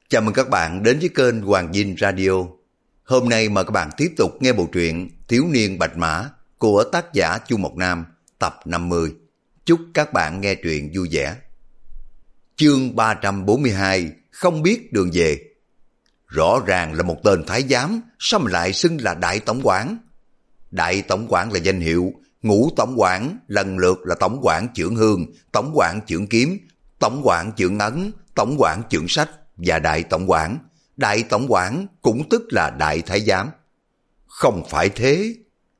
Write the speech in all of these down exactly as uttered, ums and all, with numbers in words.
Chào mừng các bạn đến với kênh Hoàng Dinh Radio. Hôm nay mời các bạn tiếp tục nghe bộ truyện Thiếu niên Bạch Mã của tác giả Chu Mộc Nam tập năm mươi. Chúc các bạn nghe truyện vui vẻ. Chương ba trăm bốn mươi hai, không biết đường về. Rõ ràng là một tên thái giám, sao mà lại xưng là đại tổng quản? Đại tổng quản là danh hiệu, ngũ tổng quản lần lượt là tổng quản chưởng hương, tổng quản chưởng kiếm, tổng quản chưởng ấn, tổng quản chưởng sách và đại tổng quản. Đại tổng quản cũng tức là đại thái giám. Không phải thế.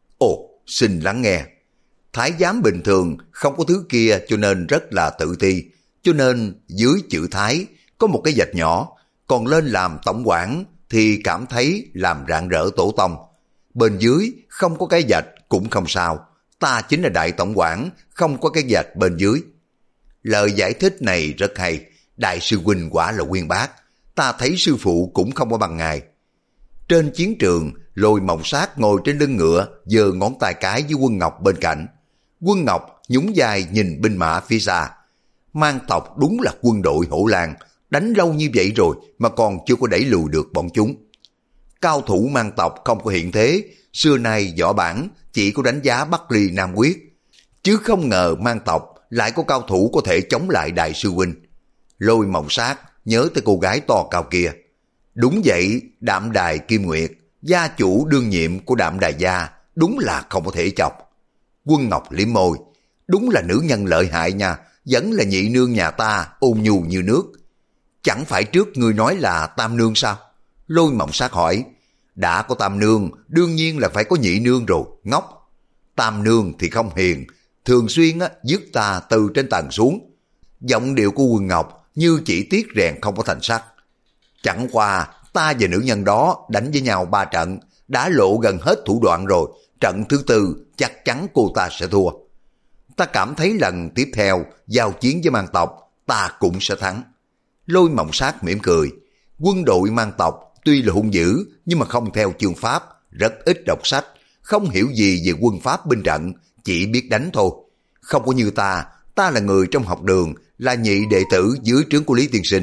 Ồ, xin lắng nghe. Thái giám bình thường không có thứ kia cho nên rất là tự ti, cho nên dưới chữ thái có một cái vạch nhỏ, còn lên làm tổng quản thì cảm thấy làm rạng rỡ tổ tông. Bên dưới không có cái vạch cũng không sao, ta chính là đại tổng quản, không có cái vạch bên dưới. Lời giải thích này rất hay, đại sư huynh quả là uyên bác, ta thấy sư phụ cũng không có bằng ngài. Trên chiến trường, Lôi Mộng Sát ngồi trên lưng ngựa, giơ ngón tay cái với Quân Ngọc bên cạnh. Quân Ngọc nhún vai nhìn binh mã phía xa. Mang tộc đúng là quân đội hổ lang, đánh lâu như vậy rồi mà còn chưa có đẩy lùi được bọn chúng. Cao thủ mang tộc không có hiện thế, xưa nay võ bản chỉ có đánh giá Bắc Ly Nam Quyết, chứ không ngờ mang tộc lại có cao thủ có thể chống lại đại sư huynh. Lôi Mộng Sát nhớ tới cô gái to cao kia. Đúng vậy, Đạm Đài Kim Nguyệt, gia chủ đương nhiệm của Đạm Đài gia, đúng là không có thể chọc. Quân Ngọc liếm môi, đúng là nữ nhân lợi hại nha, vẫn là nhị nương nhà ta ôn nhu như nước. Chẳng phải trước ngươi nói là tam nương sao? Lôi Mộng Sát hỏi. Đã có tam nương, đương nhiên là phải có nhị nương rồi, ngốc. Tam nương thì không hiền, thường xuyên á dứt ta từ trên tầng xuống. Giọng điệu của Quân Ngọc như chỉ tiếc rèn không có thành sắt. Chẳng qua ta và nữ nhân đó đánh với nhau ba trận, đã lộ gần hết thủ đoạn rồi, trận thứ tư chắc chắn cô ta sẽ thua. Ta cảm thấy lần tiếp theo giao chiến với mang tộc, ta cũng sẽ thắng. Lôi Mộng Sát mỉm cười. Quân đội mang tộc tuy là hung dữ nhưng mà không theo chương pháp, rất ít đọc sách, không hiểu gì về quân pháp binh trận, chỉ biết đánh thôi. Không có như ta, ta là người trong học đường, là nhị đệ tử dưới trướng của Lý Tiên Sinh.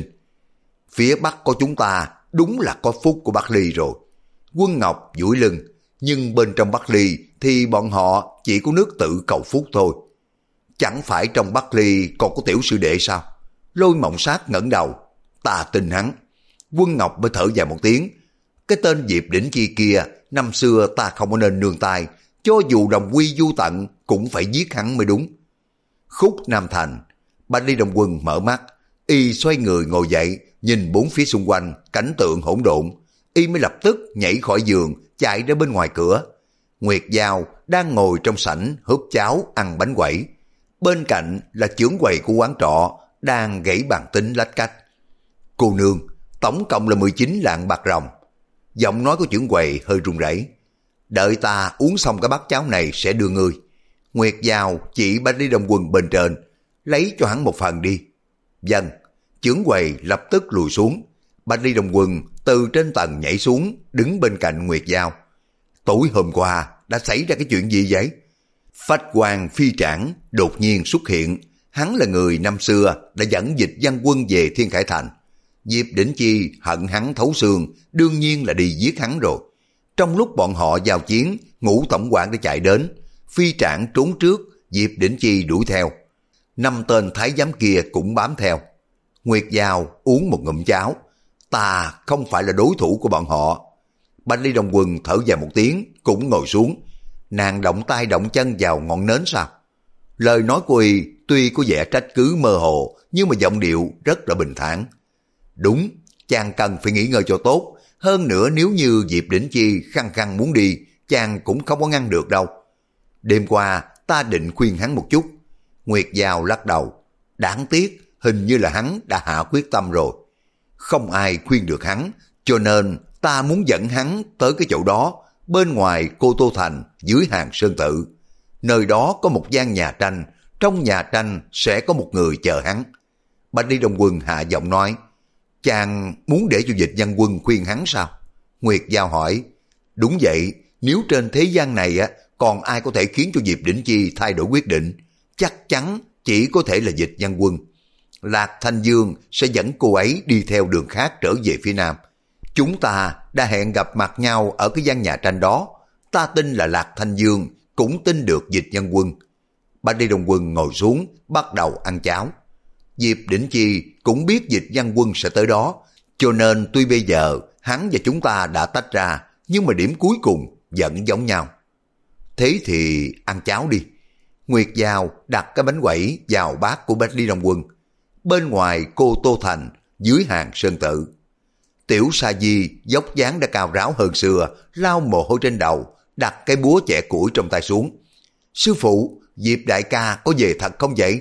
Phía Bắc có chúng ta, đúng là có phúc của Bắc Ly rồi. Quân Ngọc duỗi lưng, nhưng bên trong Bắc Ly thì bọn họ chỉ có nước tự cầu phúc thôi. Chẳng phải trong Bắc Ly còn có tiểu sư đệ sao? Lôi Mộng Sát ngẩng đầu. Ta tin hắn. Quân Ngọc mới thở dài một tiếng. Cái tên Diệp Đỉnh Chi kia, năm xưa ta không có nên nương tay, cho dù đồng quy du tận cũng phải giết hắn mới đúng. Khúc Nam Thành. Bạch Ly Đồng Quân mở mắt, y xoay người ngồi dậy, nhìn bốn phía xung quanh, cảnh tượng hỗn độn, y mới lập tức nhảy khỏi giường, chạy ra bên ngoài cửa. Nguyệt Giao đang ngồi trong sảnh húp cháo ăn bánh quẩy, bên cạnh là chưởng quầy của quán trọ đang gãy bàn tính lách cách. Cô nương, tổng cộng là mười chín lạng bạc ròng. Giọng nói của chưởng quầy hơi run rẩy. Đợi ta uống xong cái bát cháo này sẽ đưa ngươi. Nguyệt Giao chỉ Bạch Ly Đồng Quân bên trên, lấy cho hắn một phần đi. Vâng. Chưởng quầy lập tức lùi xuống. Bạch Ly Đồng Quân từ trên tầng nhảy xuống, đứng bên cạnh Nguyệt Giao. Tối hôm qua đã xảy ra cái chuyện gì vậy? Phách Quang Phi Trảng đột nhiên xuất hiện. Hắn là người năm xưa đã dẫn dịch văn quân về Thiên Khải Thành. Diệp Đỉnh Chi hận hắn thấu xương, đương nhiên là đi giết hắn rồi. Trong lúc bọn họ giao chiến, Ngũ tổng quản đã chạy đến. Phi Trảng trốn trước, Diệp Đỉnh Chi đuổi theo. Năm tên thái giám kia cũng bám theo. Nguyệt Giao uống một ngụm cháo. Ta không phải là đối thủ của bọn họ. Bạch Ly Đồng Quân thở dài một tiếng, cũng ngồi xuống. Nàng động tay động chân vào ngọn nến sao? Lời nói của y tuy có vẻ trách cứ mơ hồ, nhưng mà giọng điệu rất là bình thản. Đúng, chàng cần phải nghỉ ngơi cho tốt. Hơn nữa nếu như Diệp Đỉnh Chi khăng khăng muốn đi, chàng cũng không có ngăn được đâu. Đêm qua ta định khuyên hắn một chút. Nguyệt Giao lắc đầu. Đáng tiếc, hình như là hắn đã hạ quyết tâm rồi. Không ai khuyên được hắn, cho nên ta muốn dẫn hắn tới cái chỗ đó, bên ngoài Cô Tô Thành, dưới hàng Sơn Tự. Nơi đó có một gian nhà tranh, trong nhà tranh sẽ có một người chờ hắn. Bạch Ly Đồng Quân hạ giọng nói. Chàng muốn để cho Dịch Văn Quân khuyên hắn sao? Nguyệt Giao hỏi. Đúng vậy, nếu trên thế gian này á còn ai có thể khiến cho Diệp Đỉnh Chi thay đổi quyết định, chắc chắn chỉ có thể là Dịch Văn Quân. Lạc Thanh Dương sẽ dẫn cô ấy đi theo đường khác trở về phía Nam. Chúng ta đã hẹn gặp mặt nhau ở cái gian nhà tranh đó. Ta tin là Lạc Thanh Dương cũng tin được Dịch Nhân Quân. Bạch Đi Đông Quân ngồi xuống, bắt đầu ăn cháo. Diệp Đỉnh Chi cũng biết Dịch Nhân Quân sẽ tới đó, cho nên tuy bây giờ hắn và chúng ta đã tách ra, nhưng mà điểm cuối cùng vẫn giống nhau. Thế thì ăn cháo đi. Nguyệt Giao đặt cái bánh quẩy vào bát của Bạch Đi Đông Quân. Bên ngoài cô Tô Thành, dưới hàng Sơn Tự. Tiểu Sa Di dốc dáng đã cao ráo hơn xưa, lau mồ hôi trên đầu, đặt cái búa chẻ củi trong tay xuống. Sư phụ, Diệp đại ca có về thật không vậy?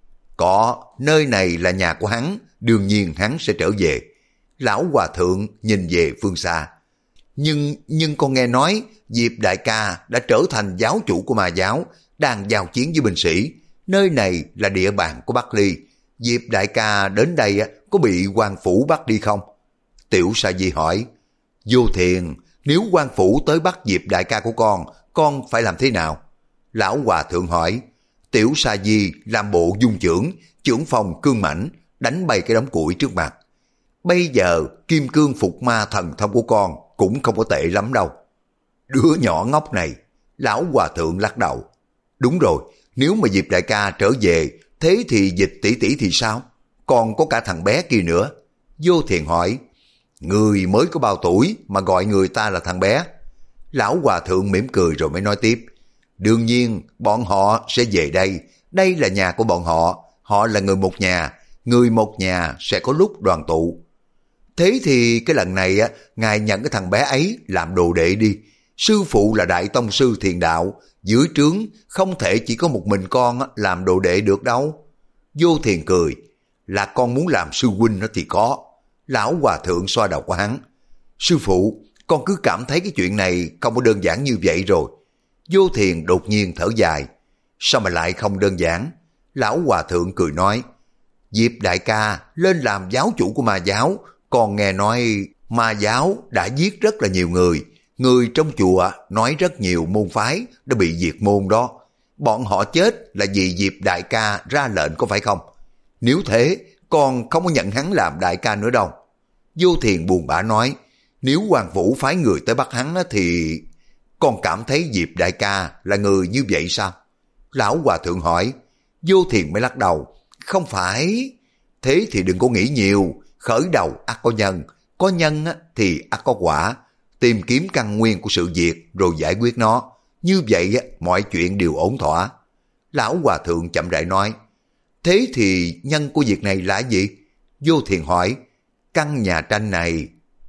Có, nơi này là nhà của hắn, đương nhiên hắn sẽ trở về. Lão hòa thượng nhìn về phương xa. Nhưng, nhưng con nghe nói Diệp đại ca đã trở thành giáo chủ của ma giáo, đang giao chiến với binh sĩ. Nơi này là địa bàn của Bắc Ly. Diệp đại ca đến đây có bị quan phủ bắt đi không? Tiểu Sa Di hỏi. Vô Thiền, nếu quan phủ tới bắt Diệp đại ca của con, con phải làm thế nào? Lão hòa thượng hỏi. Tiểu Sa Di làm bộ dung chưởng, chưởng phong cương mãnh, đánh bay cái đống củi trước mặt. Bây giờ kim cương phục ma thần thông của con cũng không có tệ lắm đâu. Đứa nhỏ ngốc này. Lão hòa thượng lắc đầu. Đúng rồi, nếu mà Diệp đại ca trở về, thế thì Dịch tỷ tỷ thì sao? Còn có cả thằng bé kia nữa. Vô Thiền hỏi. Người mới có bao tuổi mà gọi người ta là thằng bé? Lão hòa thượng mỉm cười rồi mới nói tiếp. Đương nhiên bọn họ sẽ về đây. Đây là nhà của bọn họ. Họ là người một nhà. Người một nhà sẽ có lúc đoàn tụ. Thế thì cái lần này á, ngài nhận cái thằng bé ấy làm đồ đệ đi. Sư phụ là đại tông sư thiền đạo. Dưới trướng không thể chỉ có một mình con làm đồ đệ được đâu. Vô Thiền cười. Là con muốn làm sư huynh nó thì có. Lão hòa thượng xoa đầu của hắn. Sư phụ, con cứ cảm thấy cái chuyện này không có đơn giản như vậy rồi. Vô Thiền đột nhiên thở dài. Sao mà lại không đơn giản? Lão hòa thượng cười nói. Diệp đại ca lên làm giáo chủ của ma giáo. Còn nghe nói ma giáo đã giết rất là nhiều người. Người trong chùa nói rất nhiều môn phái đã bị diệt môn đó. Bọn họ chết là vì Diệp đại ca ra lệnh có phải không? Nếu thế, con không có nhận hắn làm đại ca nữa đâu. Vô Thiền buồn bã nói. Nếu Hoàng Vũ phái người tới bắt hắn thì... Con cảm thấy Diệp đại ca là người như vậy sao? Lão hòa thượng hỏi. Vô Thiền mới lắc đầu. Không phải. Thế thì đừng có nghĩ nhiều. Khởi đầu ắt có nhân. Có nhân thì ắt có quả. Tìm kiếm căn nguyên của sự việc rồi giải quyết nó. Như vậy mọi chuyện đều ổn thỏa. Lão hòa thượng chậm rãi nói. Thế thì nhân của việc này là gì? Vô Thiền hỏi. Căn nhà tranh này.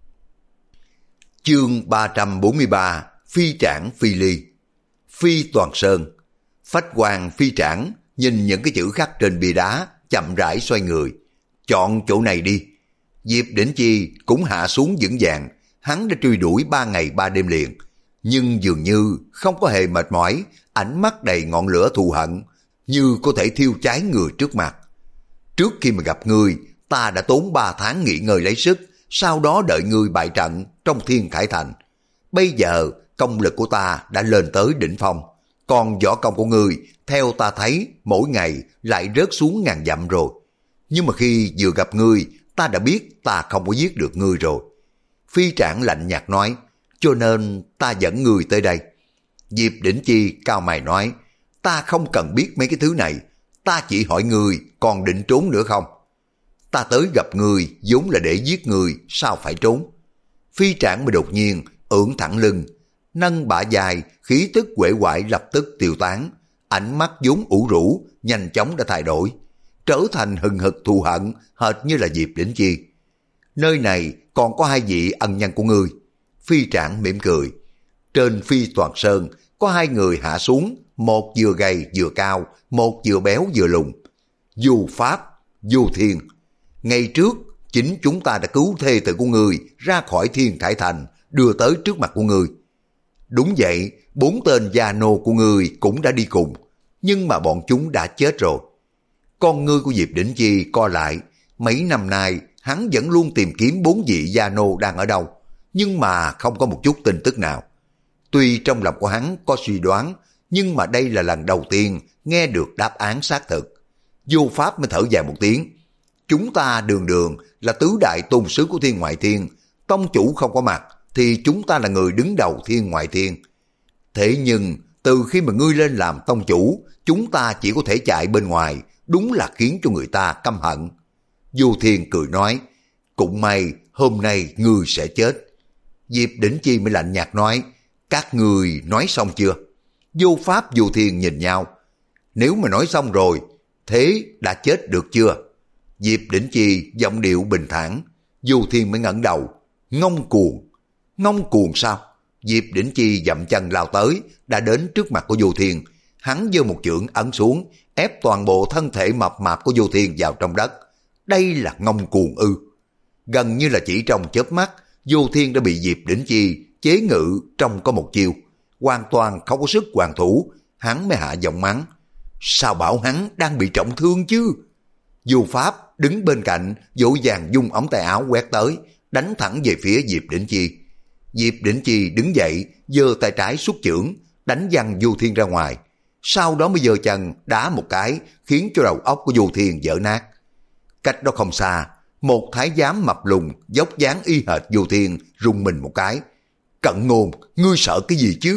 Chương ba trăm bốn mươi ba. Phi trảng phi ly. Phi Toàn Sơn. Phách Hoàng phi trảng nhìn những cái chữ khắc trên bia đá, chậm rãi xoay người. Chọn chỗ này đi. Diệp Đỉnh Chi cũng hạ xuống vững vàng. Hắn đã truy đuổi ba ngày ba đêm liền, nhưng dường như không có hề mệt mỏi, ánh mắt đầy ngọn lửa thù hận, như có thể thiêu cháy người trước mặt. Trước khi mà gặp ngươi, ta đã tốn ba tháng nghỉ ngơi lấy sức, sau đó đợi ngươi bại trận trong Thiên Khải Thành. Bây giờ công lực của ta đã lên tới đỉnh phong, còn võ công của ngươi, theo ta thấy, mỗi ngày lại rớt xuống ngàn dặm rồi. Nhưng mà khi vừa gặp ngươi, ta đã biết ta không có giết được ngươi rồi. Phi trảng lạnh nhạt nói, cho nên ta dẫn ngươi tới đây. Diệp Đỉnh Chi cao mày nói, ta không cần biết mấy cái thứ này, ta chỉ hỏi ngươi còn định trốn nữa không? Ta tới gặp ngươi vốn là để giết ngươi, sao phải trốn? Phi trảng mới đột nhiên ưỡn thẳng lưng, nâng bả dài, khí tức uể oải lập tức tiêu tán, ánh mắt vốn ủ rũ nhanh chóng đã thay đổi, trở thành hừng hực thù hận, hệt như là Diệp Đỉnh Chi. Nơi này còn có hai vị ân nhân của ngươi. Phi trảng mỉm cười. Trên Phi Toàn Sơn có hai người hạ xuống, một vừa gầy vừa cao, một vừa béo vừa lùn. Du Pháp, Du Thiên. Ngày trước chính chúng ta đã cứu thê tử của ngươi ra khỏi Thiên Khải Thành, đưa tới trước mặt của ngươi. Đúng vậy, bốn tên gia nô của ngươi cũng đã đi cùng, nhưng mà bọn chúng đã chết rồi. Con ngươi của Diệp Đỉnh Chi co lại. Mấy năm nay hắn vẫn luôn tìm kiếm bốn vị gia nô đang ở đâu, nhưng mà không có một chút tin tức nào. Tuy trong lòng của hắn có suy đoán, nhưng mà đây là lần đầu tiên nghe được đáp án xác thực. Vô Pháp mới thở dài một tiếng. Chúng ta đường đường là tứ đại tôn sứ của Thiên Ngoại Thiên, tông chủ không có mặt thì chúng ta là người đứng đầu Thiên Ngoại Thiên. Thế nhưng từ khi mà ngươi lên làm tông chủ, chúng ta chỉ có thể chạy bên ngoài, đúng là khiến cho người ta căm hận. Vô Thiên cười nói, cũng may hôm nay ngươi sẽ chết. Diệp Đỉnh Chi mới lạnh nhạt nói, các ngươi nói xong chưa? Vô Pháp Vô Thiên nhìn nhau, nếu mà nói xong rồi, thế đã chết được chưa? Diệp Đỉnh Chi giọng điệu bình thản. Vô Thiên mới ngẩng đầu, ngông cuồng. Ngông cuồng sao? Diệp Đỉnh Chi dậm chân lao tới, đã đến trước mặt của Vô Thiên. Hắn giơ một chưởng ấn xuống, ép toàn bộ thân thể mập mạp của Vô Thiên vào trong đất. Đây là ngông cuồng ư? Gần như là chỉ trong chớp mắt, Vô Thiên đã bị Diệp Đỉnh Chi chế ngự trong có một chiêu, hoàn toàn không có sức hoàn thủ. Hắn mới hạ giọng mắng, sao bảo hắn đang bị trọng thương chứ? Vô Pháp đứng bên cạnh vội vàng dung ống tay áo quét tới, đánh thẳng về phía Diệp Đỉnh Chi. Diệp Đỉnh Chi đứng dậy, giơ tay trái xuất chưởng, đánh văng Vô Thiên ra ngoài. Sau đó mới giơ chân đá một cái, khiến cho đầu óc của Vô Thiên vỡ nát. Cách đó không xa, một thái giám mập lùn dốc dáng y hệt Vô Thiên rung mình một cái. Cận Ngôn, ngươi sợ cái gì chứ?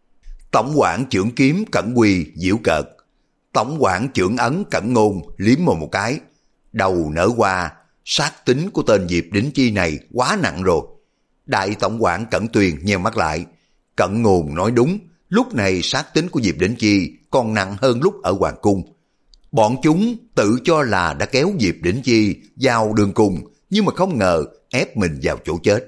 Tổng quản chưởng kiếm Cận Quy giễu cợt. Tổng quản chưởng ấn Cận Ngôn liếm mồm một cái. Đầu nở qua, sát tính của tên Diệp Đỉnh Chi này quá nặng rồi. Đại tổng quản Cận Tuyền nheo mắt lại. Cận Ngôn nói đúng, lúc này sát tính của Diệp Đỉnh Chi còn nặng hơn lúc ở Hoàng Cung. Bọn chúng tự cho là đã kéo Diệp Đỉnh Chi vào đường cùng, nhưng mà không ngờ ép mình vào chỗ chết.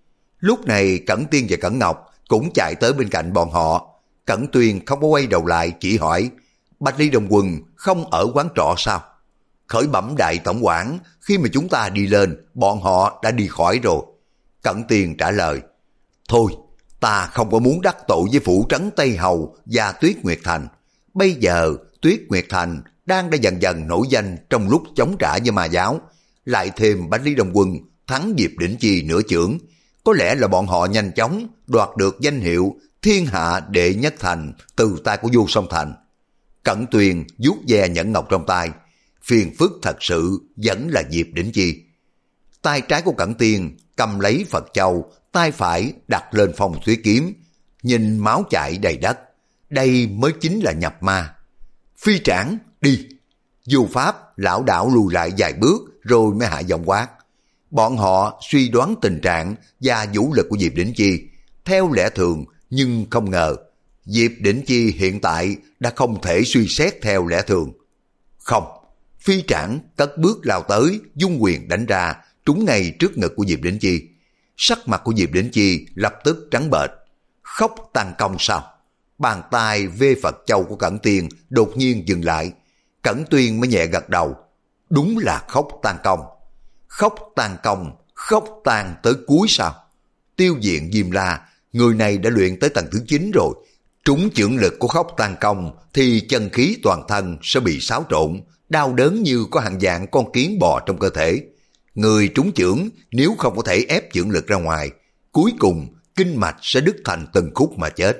Lúc này Cẩn Tiên và Cẩn Ngọc cũng chạy tới bên cạnh bọn họ. Cẩn Tuyền không có quay đầu lại, chỉ hỏi, Bạch Ly Đồng Quần không ở quán trọ sao? Khởi bẩm đại tổng quản, khi mà chúng ta đi lên, bọn họ đã đi khỏi rồi. Cẩn Tiên trả lời, thôi, ta không có muốn đắc tội với phủ trấn Tây Hầu và Tuyết Nguyệt Thành. Bây giờ Tuyết Nguyệt Thành đang đã dần dần nổi danh trong lúc chống trả với ma giáo. Lại thêm Bạch Ly Đồng Quân thắng Diệp Đỉnh Chi nửa chưởng, có lẽ là bọn họ nhanh chóng đoạt được danh hiệu thiên hạ đệ nhất thành từ tay của Vô Song Thành. Cẩn Tuyền vuốt ve nhẫn ngọc trong tay, phiền phức thật sự vẫn là Diệp Đỉnh Chi. Tay trái của Cẩn Tiên cầm lấy Phật Châu, tay phải đặt lên phong thủy kiếm, nhìn máu chảy đầy đất. Đây mới chính là nhập ma. Phi trảng, đi! Vô Pháp lão đảo lùi lại vài bước rồi mới hạ giọng quát. Bọn họ suy đoán tình trạng và vũ lực của Diệp Đỉnh Chi theo lẽ thường, nhưng không ngờ Diệp Đỉnh Chi hiện tại đã không thể suy xét theo lẽ thường. Không, Phi trảng cất bước lao tới, dung quyền đánh ra, trúng ngay trước ngực của Diệp Đỉnh Chi. Sắc mặt của Diệp Đỉnh Chi lập tức trắng bệch. Khóc tăng công sao? Bàn tay vê Phật Châu của Cẩn Tiên đột nhiên dừng lại. Cẩn Tuyên mới nhẹ gật đầu. Đúng là khóc tan công. Khóc tan công, khóc tan tới cuối sao? Tiêu Diện Diêm La, người này đã luyện tới tầng thứ chín rồi. Trúng chưởng lực của khóc tan công thì chân khí toàn thân sẽ bị xáo trộn, đau đớn như có hàng vạn con kiến bò trong cơ thể. Người trúng chưởng nếu không có thể ép chưởng lực ra ngoài, cuối cùng kinh mạch sẽ đứt thành từng khúc mà chết.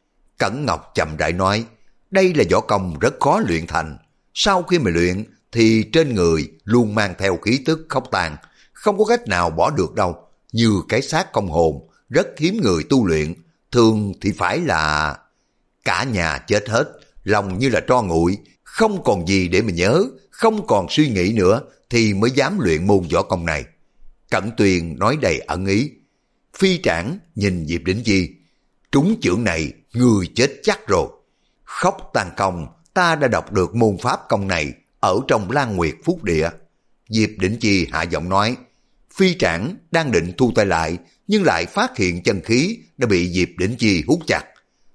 Cẩn Ngọc chậm rãi nói, đây là võ công rất khó luyện thành. Sau khi mà luyện thì trên người luôn mang theo khí tức khóc tàn, không có cách nào bỏ được đâu. Như cái xác công hồn, rất hiếm người tu luyện. Thường thì phải là cả nhà chết hết, lòng như là tro nguội, không còn gì để mà nhớ, không còn suy nghĩ nữa thì mới dám luyện môn võ công này. Cẩn Tuyền nói đầy ẩn ý. Phi trảng nhìn Diệp Đỉnh Chi, trúng chưởng này người chết chắc rồi. Khóc tàn công, ta đã đọc được môn pháp công này ở trong Lan Nguyệt Phúc Địa. Diệp Đỉnh Chi hạ giọng nói. Phi trảng đang định thu tay lại, nhưng lại phát hiện chân khí đã bị Diệp Đỉnh Chi hút chặt.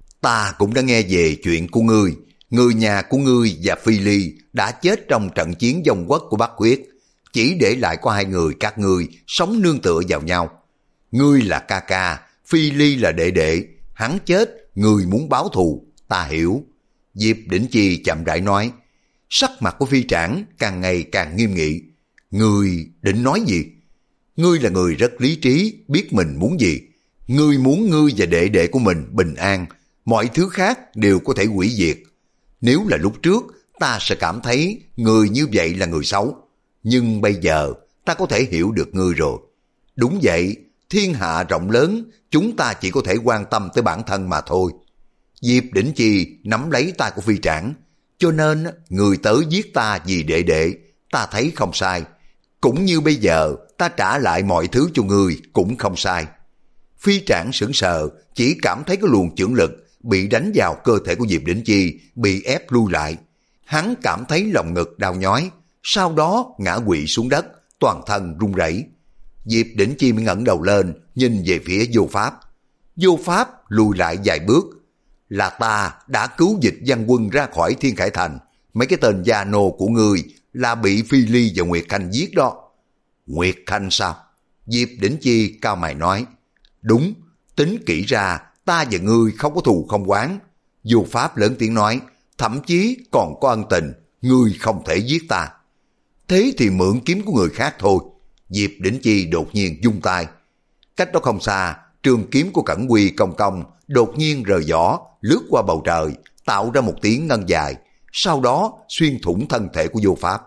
Ta cũng đã nghe về chuyện của ngươi. Người nhà của ngươi và Phi Ly đã chết trong trận chiến vong quốc của Bắc Huyết, chỉ để lại có hai người các ngươi sống nương tựa vào nhau. Ngươi là ca ca, Phi Ly là đệ đệ, hắn chết, ngươi muốn báo thù, ta hiểu. Diệp Đỉnh Chi chậm rãi nói. Sắc mặt của Phi trảng càng ngày càng nghiêm nghị. Ngươi định nói gì? Ngươi là người rất lý trí, biết mình muốn gì. Ngươi muốn ngươi và đệ đệ của mình bình an, mọi thứ khác đều có thể hủy diệt. Nếu là lúc trước, ta sẽ cảm thấy người như vậy là người xấu. Nhưng bây giờ ta có thể hiểu được ngươi rồi. Đúng vậy, thiên hạ rộng lớn, chúng ta chỉ có thể quan tâm tới bản thân mà thôi. Diệp Đỉnh Chi nắm lấy tay của Phi Trảng, cho nên người tới giết ta vì đệ đệ, ta thấy không sai. Cũng như bây giờ ta trả lại mọi thứ cho ngươi cũng không sai. Phi Trảng sững sờ, chỉ cảm thấy cái luồng chưởng lực bị đánh vào cơ thể của Diệp Đỉnh Chi, bị ép lui lại. Hắn cảm thấy lòng ngực đau nhói, sau đó ngã quỵ xuống đất, toàn thân run rẩy. Diệp Đỉnh Chi mới ngẩng đầu lên, nhìn về phía Vô Pháp. Vô Pháp lùi lại vài bước. Là ta đã cứu dịch Văn Quân ra khỏi Thiên Khải Thành. Mấy cái tên gia nô của ngươi là bị Phi Ly và Nguyệt Khanh giết đó. Nguyệt Khanh sao? Diệp Đỉnh Chi cao mày nói. Đúng, tính kỹ ra ta và ngươi không có thù không oán. Vô Pháp lớn tiếng nói, thậm chí còn có ân tình, ngươi không thể giết ta. Thế thì mượn kiếm của người khác thôi. Diệp Đỉnh Chi đột nhiên vung tay. Cách đó không xa, trường kiếm của Cẩn Quy Công Công đột nhiên rời vỏ, lướt qua bầu trời, tạo ra một tiếng ngân dài, sau đó xuyên thủng thân thể của Vô Pháp.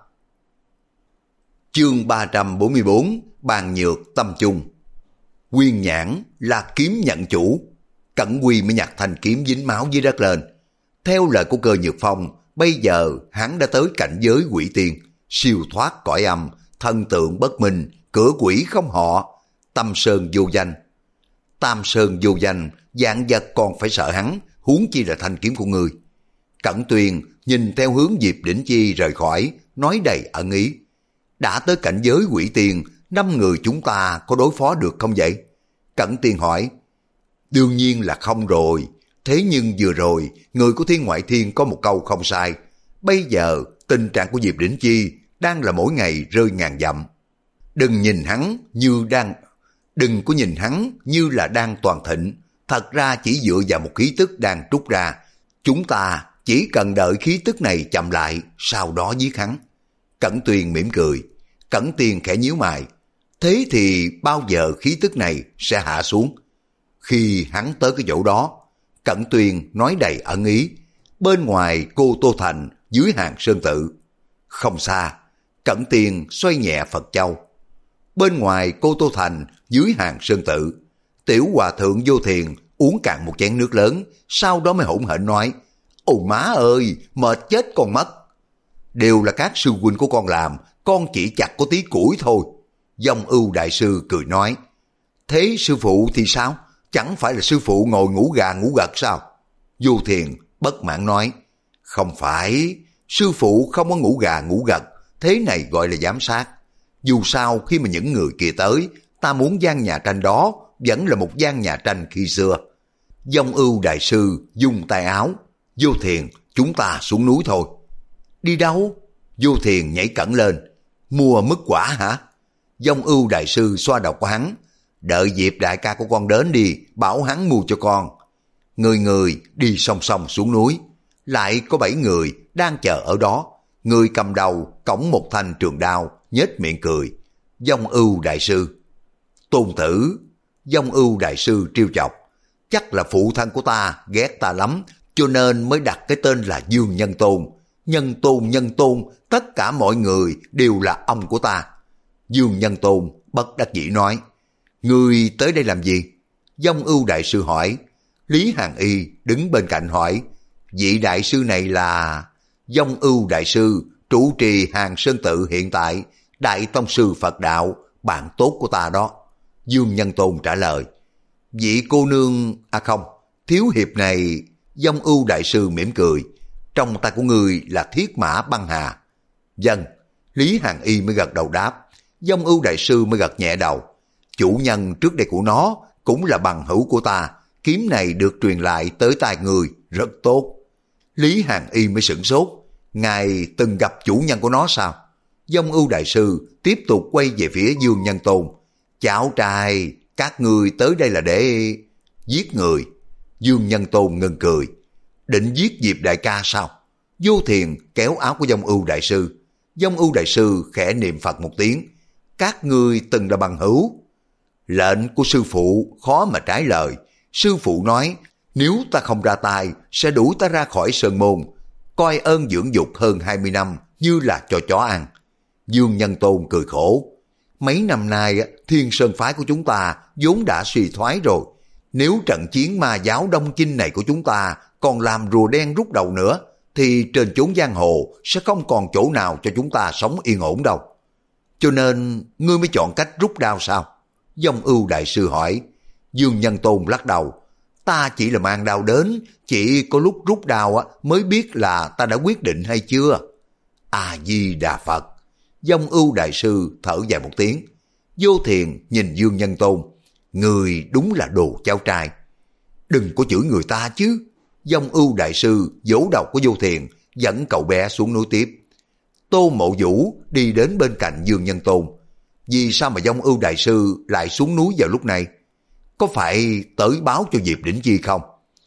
Chương ba trăm bốn mươi bốn, Bàn Nhược Tâm Chung. Quyên nhãn là kiếm nhận chủ. Cẩn Quy mới nhặt thanh kiếm dính máu dưới đất lên. Theo lời của Cơ Nhược Phong, bây giờ hắn đã tới cảnh giới quỷ tiên, siêu thoát cõi âm, thân tượng bất minh, cửa quỷ không họ, tâm sơn vô danh. Tam sơn vô danh, vạn vật còn phải sợ hắn, huống chi là thanh kiếm của ngươi. Cẩn Tuyền nhìn theo hướng Diệp Đỉnh Chi rời khỏi, nói đầy ẩn ý. Đã tới cảnh giới quỷ tiên, năm người chúng ta có đối phó được không vậy? Cẩn Tuyền hỏi. Đương nhiên là không rồi. Thế nhưng vừa rồi, người của Thiên Ngoại Thiên có một câu không sai. Bây giờ, tình trạng của Diệp Đỉnh Chi đang là mỗi ngày rơi ngàn dặm. Đừng nhìn hắn như đang... Đừng có nhìn hắn như là đang toàn thịnh. Thật ra chỉ dựa vào một khí tức đang trút ra. Chúng ta chỉ cần đợi khí tức này chậm lại, sau đó giết hắn. Cẩn Tuyền mỉm cười. Cẩn Tuyền khẽ nhíu mày. Thế thì bao giờ khí tức này sẽ hạ xuống? Khi hắn tới cái chỗ đó, Cẩn Tuyền nói đầy ẩn ý. Bên ngoài Cô Tô Thành, dưới Hàng Sơn Tự. Không xa, Cẩn Tuyền xoay nhẹ Phật Châu. Bên ngoài Cô Tô Thành, dưới Hàng Sơn Tự, Tiểu Hòa Thượng Vô Thiền uống cạn một chén nước lớn, sau đó mới hỗn hển nói, ôi má ơi, mệt chết con mất. Đều là các sư huynh của con làm, con chỉ chặt có tí củi thôi. Dông Ưu Đại Sư cười nói, thế sư phụ thì sao? Chẳng phải là sư phụ ngồi ngủ gà ngủ gật sao? Vô Thiền bất mãn nói, không phải, sư phụ không có ngủ gà ngủ gật, thế này gọi là giám sát. Dù sao khi mà những người kia tới, ta muốn gian nhà tranh đó vẫn là một gian nhà tranh khi xưa. Dông Ưu Đại Sư dùng tay áo, Vô Thiền, chúng ta xuống núi thôi. Đi đâu? Vô Thiền nhảy cẩn lên, mua mứt quả hả? Dông Ưu Đại Sư xoa đầu của hắn, đợi Diệp đại ca của con đến đi, bảo hắn mua cho con. Người người đi song song xuống núi, lại có bảy người đang chờ ở đó. Người cầm đầu cõng một thanh trường đao, nhếch miệng cười. Dông Ưu Đại Sư. Tôn tử. Dông Ưu Đại Sư trêu chọc. Chắc là phụ thân của ta ghét ta lắm, cho nên mới đặt cái tên là Dương Nhân Tôn. Nhân Tôn, Nhân Tôn, tất cả mọi người đều là ông của ta. Dương Nhân Tôn bất đắc dĩ nói, ngươi tới đây làm gì? Dông Ưu Đại Sư hỏi. Lý Hàn Y đứng bên cạnh hỏi, vị đại sư này là... Dông Ưu Đại Sư trụ trì Hàng Sơn Tự hiện tại, Đại Tông Sư Phật Đạo, bạn tốt của ta đó. Dương Nhân Tôn trả lời. Vị cô nương... À không, thiếu hiệp này... Dông Ưu Đại Sư mỉm cười. Trong tay của người là thiết mã băng hà. Dân. Lý Hàn Y mới gật đầu đáp. Dông Ưu Đại Sư mới gật nhẹ đầu. Chủ nhân trước đây của nó cũng là bằng hữu của ta. Kiếm này được truyền lại tới tay người, rất tốt. Lý Hàn Y mới sửng sốt. Ngài từng gặp chủ nhân của nó sao? Dông Ưu Đại Sư tiếp tục quay về phía Dương Nhân Tôn. Cháu trai, các người tới đây là để... Giết người. Dương Nhân Tôn ngừng cười. Định giết Diệp đại ca sao? Vô Thiền kéo áo của Dông Ưu Đại Sư. Dông Ưu Đại Sư khẽ niệm Phật một tiếng. Các ngươi từng là bằng hữu. Lệnh của sư phụ khó mà trái lời. Sư phụ nói, nếu ta không ra tay, sẽ đuổi ta ra khỏi sơn môn. Coi ơn dưỡng dục hơn hai mươi năm như là cho chó ăn. Dương Nhân Tôn cười khổ. Mấy năm nay Thiên Sơn phái của chúng ta vốn đã suy thoái rồi. Nếu trận chiến ma giáo Đông Chinh này của chúng ta còn làm rùa đen rút đầu nữa, thì trên chốn giang hồ sẽ không còn chỗ nào cho chúng ta sống yên ổn đâu. Cho nên ngươi mới chọn cách rút đao sao? Dông Ưu đại sư hỏi. Dương Nhân Tôn lắc đầu. Ta chỉ là mang đao đến, chỉ có lúc rút đao mới biết là ta đã quyết định hay chưa. A-di-đà Phật. Dông Ưu đại sư thở dài một tiếng. Vô Thiền nhìn Dương Nhân Tôn. Người đúng là đồ cháu trai. Đừng có chửi người ta chứ. Dông Ưu đại sư vỗ đầu của Vô Thiền, dẫn cậu bé xuống núi tiếp. Tô Mộ Vũ đi đến bên cạnh Dương Nhân Tôn. Vì sao mà Dông Ưu đại sư lại xuống núi vào lúc này? Có phải tới báo cho Diệp Đỉnh Chi không?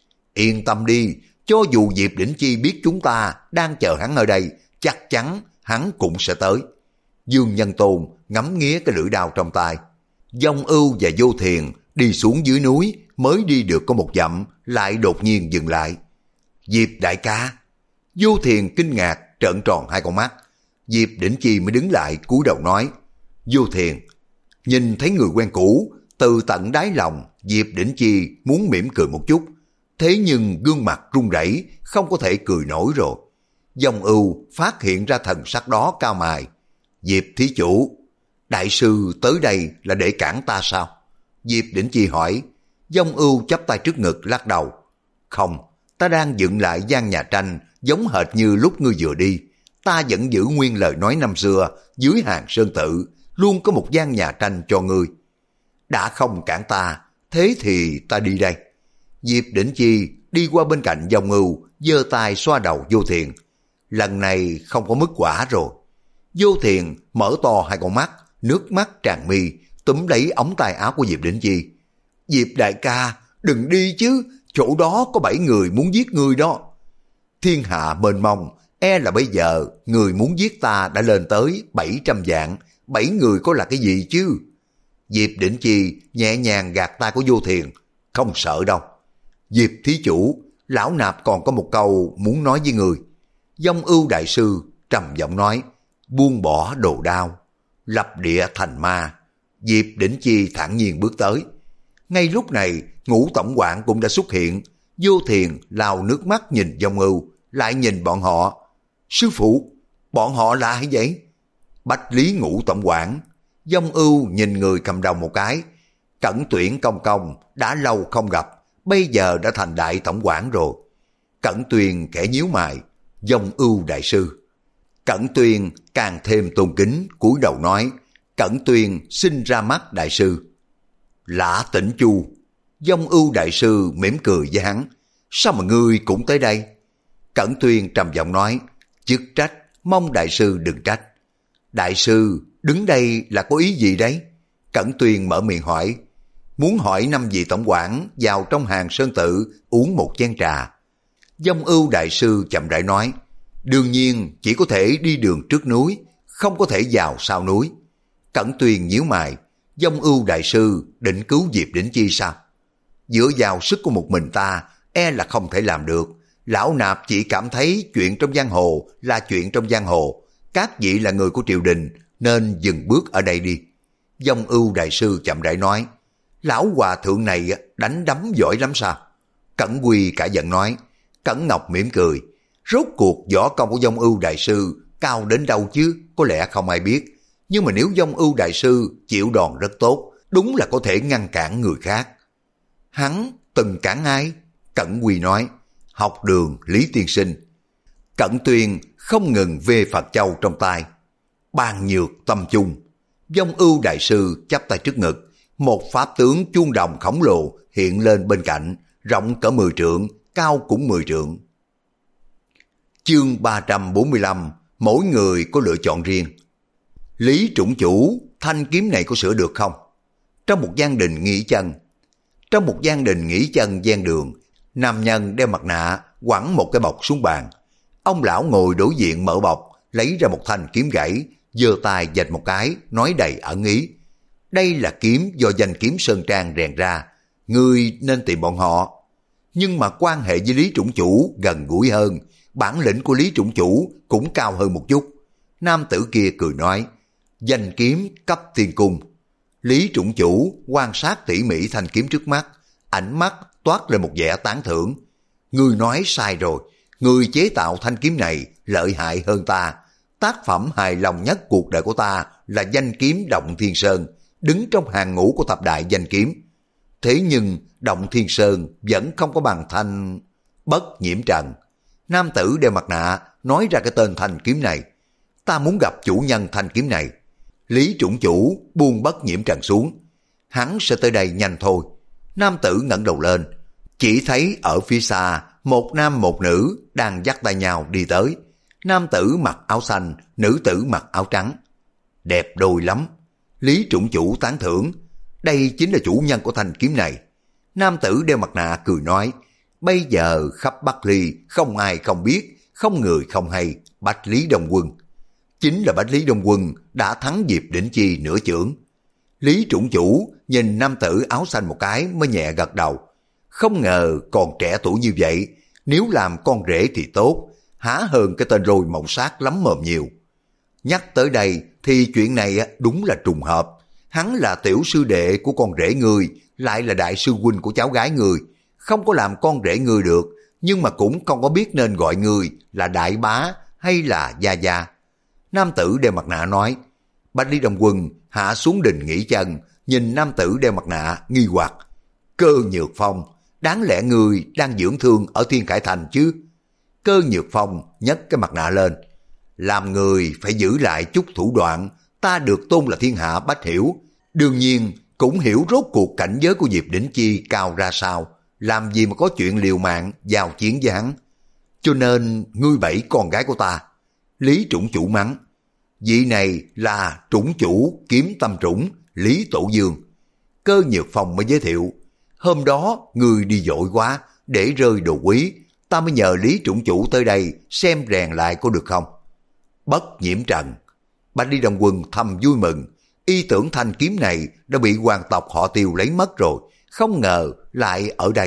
Yên tâm đi, cho dù Diệp Đỉnh Chi biết chúng ta đang chờ hắn ở đây, chắc chắn hắn cũng sẽ tới. Dương Nhân Tôn ngắm nghía cái lưỡi đao trong tay. Dông Ưu và Vô Thiền đi xuống dưới núi, mới đi được có một dặm, lại đột nhiên dừng lại. Diệp đại ca. Vô Thiền kinh ngạc trợn tròn hai con mắt. Diệp Đỉnh Chi mới đứng lại cúi đầu nói. Vô Thiền, nhìn thấy người quen cũ, từ tận đáy lòng Diệp Đỉnh Chi muốn mỉm cười một chút, thế nhưng gương mặt run rẩy không có thể cười nổi rồi. Dông Ưu phát hiện ra thần sắc đó cao mày. Diệp thí chủ, đại sư tới đây là để cản ta sao? Diệp Đỉnh Chi hỏi. Dông Ưu chắp tay trước ngực lắc đầu. Không, ta đang dựng lại gian nhà tranh giống hệt như lúc ngươi vừa đi. Ta vẫn giữ nguyên lời nói năm xưa, dưới hàng sơn tự luôn có một gian nhà tranh cho ngươi. Đã không cản ta, thế thì ta đi đây. Diệp Đỉnh Chi đi qua bên cạnh Dông Ưu, giơ tay xoa đầu Vô Thiền. Lần này không có mất quả rồi. Vô Thiền mở to hai con mắt, nước mắt tràn mi, túm lấy ống tay áo của Diệp Đỉnh Chi. Diệp đại ca, đừng đi chứ, chỗ đó có bảy người muốn giết ngươi đó. Thiên hạ mênh mông, e là bây giờ người muốn giết ta đã lên tới bảy trăm vạn, bảy người có là cái gì chứ? Diệp Đỉnh Chi nhẹ nhàng gạt tay của Vô Thiền. Không sợ đâu. Diệp thí chủ, lão nạp còn có một câu muốn nói với người. Dông Ưu đại sư trầm giọng nói. Buông bỏ đồ đao, lập địa thành ma. Diệp Đỉnh Chi thản nhiên bước tới. Ngay lúc này Ngũ tổng quản cũng đã xuất hiện. Vô Thiền lau nước mắt nhìn Dông Ưu, lại nhìn bọn họ. Sư phụ, bọn họ là ai vậy? Bách Lý Ngũ tổng quản. Dông Ưu nhìn người cầm đầu một cái. Cẩn Tuyển công công đã lâu không gặp, bây giờ đã thành đại tổng quản rồi. Cẩn Tuyền kẻ nhíu mày. Dông Ưu đại sư. Cẩn Tuyền càng thêm tôn kính, cúi đầu nói. Cẩn Tuyền xin ra mắt đại sư. Lã Tĩnh Chu. Dông Ưu đại sư mỉm cười với hắn. Sao mà ngươi cũng tới đây? Cẩn Tuyền trầm giọng nói. Chức trách, mong đại sư đừng trách. Đại sư đứng đây là có ý gì đấy? Cẩn Tuyền mở miệng hỏi. Muốn hỏi năm vị tổng quản vào trong hàng sơn tự uống một chén trà. Dông Ưu đại sư chậm rãi nói. Đương nhiên chỉ có thể đi đường trước núi, không có thể vào sau núi. Cẩn Tuyền nhíu mày. Dông Ưu đại sư định cứu Diệp Đỉnh Chi sao? Dựa vào sức của một mình ta e là không thể làm được. Lão nạp chỉ cảm thấy chuyện trong giang hồ là chuyện trong giang hồ. Các vị là người của triều đình nên dừng bước ở đây đi. Dông Ưu đại sư chậm rãi nói. Lão hòa thượng này đánh đấm giỏi lắm sao? Cẩn Quy cả giận nói. Cẩn Ngọc mỉm cười. Rốt cuộc võ công của Dông Ưu đại sư cao đến đâu chứ, có lẽ không ai biết. Nhưng mà nếu Dông Ưu đại sư chịu đòn rất tốt, đúng là có thể ngăn cản người khác. Hắn từng cản ai? Cẩn Quy nói. Học đường Lý tiên sinh. Cẩn Tuyền không ngừng vê Phật châu trong tay. Bàn nhược tâm chung. Dông Ưu đại sư chắp tay trước ngực. Một pháp tướng chuông đồng khổng lồ hiện lên bên cạnh, rộng cỡ mười trượng, cao cũng mười trượng. Chương ba trăm bốn mươi lăm. Mỗi người có lựa chọn riêng. Lý trũng chủ, thanh kiếm này có sửa được không? Trong một gian đình nghỉ chân. Trong một gian đình nghỉ chân gian đường, nam nhân đeo mặt nạ, quẳng một cái bọc xuống bàn. Ông lão ngồi đối diện mở bọc, lấy ra một thanh kiếm gãy, giơ tay vạch một cái, nói đầy ẩn ý. Đây là kiếm do danh kiếm Sơn Trang rèn ra, ngươi nên tìm bọn họ. Nhưng mà quan hệ với Lý trũng chủ gần gũi hơn, bản lĩnh của Lý trũng chủ cũng cao hơn một chút. Nam tử kia cười nói, danh kiếm cấp tiên cung. Lý Trũng Chủ quan sát tỉ mỉ thanh kiếm trước mắt, ánh mắt toát lên một vẻ tán thưởng. Ngươi nói sai rồi, ngươi chế tạo thanh kiếm này lợi hại hơn ta. Tác phẩm hài lòng nhất cuộc đời của ta là danh kiếm Động Thiên Sơn, đứng trong hàng ngũ của thập đại danh kiếm. Thế nhưng Động Thiên Sơn vẫn không có bằng thanh Bất Nhiễm Trần. Nam tử đeo mặt nạ nói ra cái tên thanh kiếm này. Ta muốn gặp chủ nhân thanh kiếm này. Lý Trũng Chủ buông Bất Nhiễm Trần xuống. Hắn sẽ tới đây nhanh thôi. Nam tử ngẩng đầu lên, chỉ thấy ở phía xa một nam một nữ đang dắt tay nhau đi tới. Nam tử mặc áo xanh, nữ tử mặc áo trắng. Đẹp đôi lắm. Lý Trũng Chủ tán thưởng. Đây chính là chủ nhân của thanh kiếm này. Nam tử đeo mặt nạ cười nói, bây giờ khắp Bắc Ly không ai không biết, không người không hay Bách Lý Đông Quân. Chính là Bách Lý Đông Quân đã thắng Diệp Đỉnh Chi nửa chưởng. Lý Trũng Chủ nhìn nam tử áo xanh một cái mới nhẹ gật đầu. Không ngờ còn trẻ tuổi như vậy, nếu làm con rể thì tốt, há hơn cái tên rồi mộng sát lắm mồm nhiều. Nhắc tới đây thì chuyện này đúng là trùng hợp. Hắn là tiểu sư đệ của con rể người, lại là đại sư huynh của cháu gái người. Không có làm con rể người được, nhưng mà cũng không có biết nên gọi người là đại bá hay là gia gia. Nam tử đeo mặt nạ nói. Bách Lý Đông Quân hạ xuống đình nghỉ chân, nhìn nam tử đeo mặt nạ nghi hoặc. Cơ Nhược Phong, đáng lẽ người đang dưỡng thương ở Thiên Khải Thành chứ? Cơ Nhược Phong nhấc cái mặt nạ lên. Làm người phải giữ lại chút thủ đoạn, ta được tôn là thiên hạ bách hiểu. Đương nhiên cũng hiểu rốt cuộc cảnh giới của Diệp Đỉnh Chi cao ra sao, làm gì mà có chuyện liều mạng vào chiến với hắn. Cho nên ngươi bẫy con gái của ta. Lý Trũng Chủ mắng. Vị này là Trũng Chủ Kiếm Tâm Trũng Lý Tổ Dương. Cơ Nhược Phong mới giới thiệu. Hôm đó ngươi đi vội quá, để rơi đồ quý, ta mới nhờ Lý Trũng Chủ tới đây xem rèn lại có được không? Bất Nhiễm Trần. Bách Lý Đông Quân thầm vui mừng, y tưởng thanh kiếm này đã bị hoàng tộc họ Tiêu lấy mất rồi, không ngờ lại ở đây.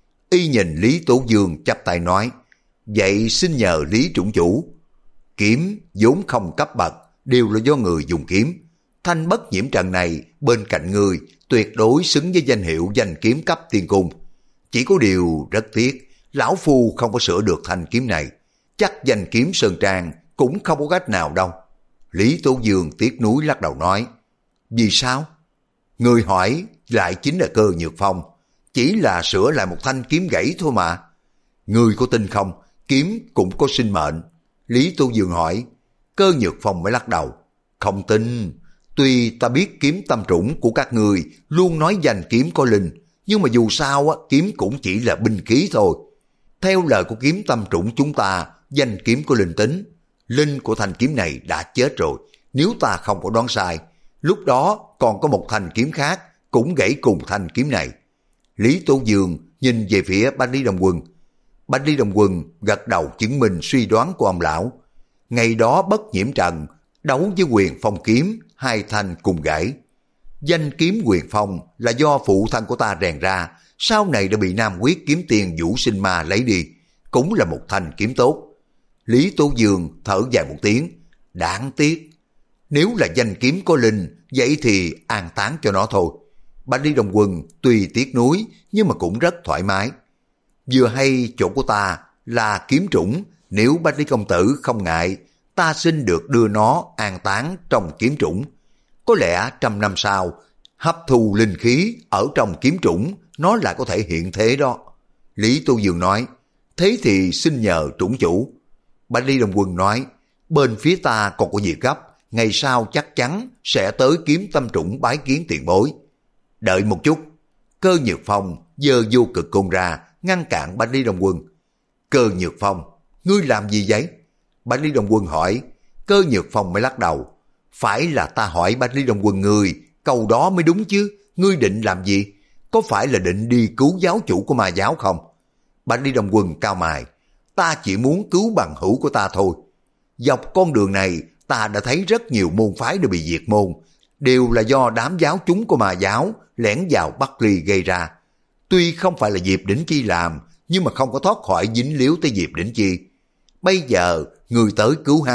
Y nhìn Lý Tổ Dương chắp tay nói, vậy xin nhờ Lý Trũng Chủ. Kiếm vốn không cấp bậc, đều là do người dùng kiếm. Thanh Bất Nhiễm Trần này bên cạnh người tuyệt đối xứng với danh hiệu danh kiếm cấp tiên cung. Chỉ có điều rất tiếc, lão phu không có sửa được thanh kiếm này. Chắc danh kiếm Sơn Trang cũng không có cách nào đâu. Lý Tố Dương tiếc nuối lắc đầu nói. Vì sao? Người hỏi lại chính là Cơ Nhược Phong. Chỉ là sửa lại một thanh kiếm gãy thôi mà. Người có tin không? Kiếm cũng có sinh mệnh. Lý Tố Dương hỏi. Cơ Nhược Phong mới lắc đầu. Không tin. Tuy ta biết kiếm tâm trũng của các người luôn nói danh kiếm có linh, nhưng mà dù sao kiếm cũng chỉ là binh khí thôi. Theo lời của kiếm tâm trũng chúng ta, danh kiếm có linh tính. Linh của thanh kiếm này đã chết rồi. Nếu ta không có đoán sai, lúc đó còn có một thanh kiếm khác cũng gãy cùng thanh kiếm này. Lý Tố Dương nhìn về phía Bách Lý Đông Quân. Bách Lý Đông Quân gật đầu chứng minh suy đoán của ông lão. Ngày đó Bất Nhiễm Trần đấu với Quyền Phong kiếm, hai thanh cùng gãy. Danh kiếm Quyền Phong là do phụ thân của ta rèn ra, sau này đã bị Nam Quyết kiếm tiền Vũ Sinh Ma lấy đi, cũng là một thanh kiếm tốt. Lý Tố Dương thở dài một tiếng, đáng tiếc. Nếu là danh kiếm có linh, vậy thì an táng cho nó thôi. Bách Lý Đông Quân tuy tiếc nuối nhưng mà cũng rất thoải mái. Vừa hay chỗ của ta là kiếm trũng, nếu Bách Lý công tử không ngại, ta xin được đưa nó an táng trong kiếm trũng. Có lẽ trăm năm sau, hấp thu linh khí ở trong kiếm trũng, nó lại có thể hiện thế đó. Lý Tô Dương nói, thế thì xin nhờ Trũng Chủ. Bách Lý Đông Quân nói, bên phía ta còn có việc gấp, ngày sau chắc chắn sẽ tới kiếm tâm trũng bái kiến tiền bối. Đợi một chút. Cơ Nhược Phong giơ vô cực côn ra, ngăn cản Bách Lý Đông Quân. Cơ Nhược Phong, ngươi làm gì vậy? Bách Lý Đông Quân hỏi. Cơ Nhược Phong mới lắc đầu. Phải là ta hỏi Bách Lý Đông Quân ngươi, câu đó mới đúng chứ. Ngươi định làm gì? Có phải là định đi cứu giáo chủ của ma giáo không? Bách Lý Đông Quân cao mày. Ta chỉ muốn cứu bằng hữu của ta thôi. Dọc con đường này, ta đã thấy rất nhiều môn phái đều bị diệt môn, đều là do đám giáo chúng của ma giáo lẻn vào Bắc Ly gây ra. Tuy không phải là Diệp Đỉnh Chi làm, nhưng mà không có thoát khỏi dính líu tới Diệp Đỉnh Chi. Bây giờ, người tới cứu hắn,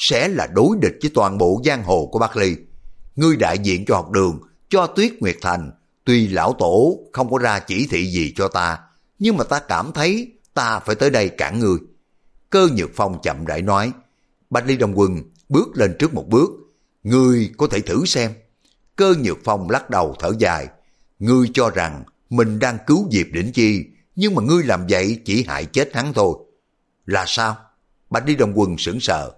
sẽ là đối địch với toàn bộ giang hồ của Bắc Ly. Ngươi đại diện cho học đường, cho Tuyết Nguyệt Thành, tuy lão tổ không có ra chỉ thị gì cho ta, nhưng mà ta cảm thấy ta phải tới đây cản ngươi. Cơ Nhược Phong chậm rãi nói. Bạch Ly Đông Quân bước lên trước một bước. Ngươi có thể thử xem. Cơ Nhược Phong lắc đầu thở dài. Ngươi cho rằng mình đang cứu Diệp Đỉnh Chi, nhưng mà ngươi làm vậy chỉ hại chết hắn thôi. Là sao? Bạch Ly Đông Quân sững sờ.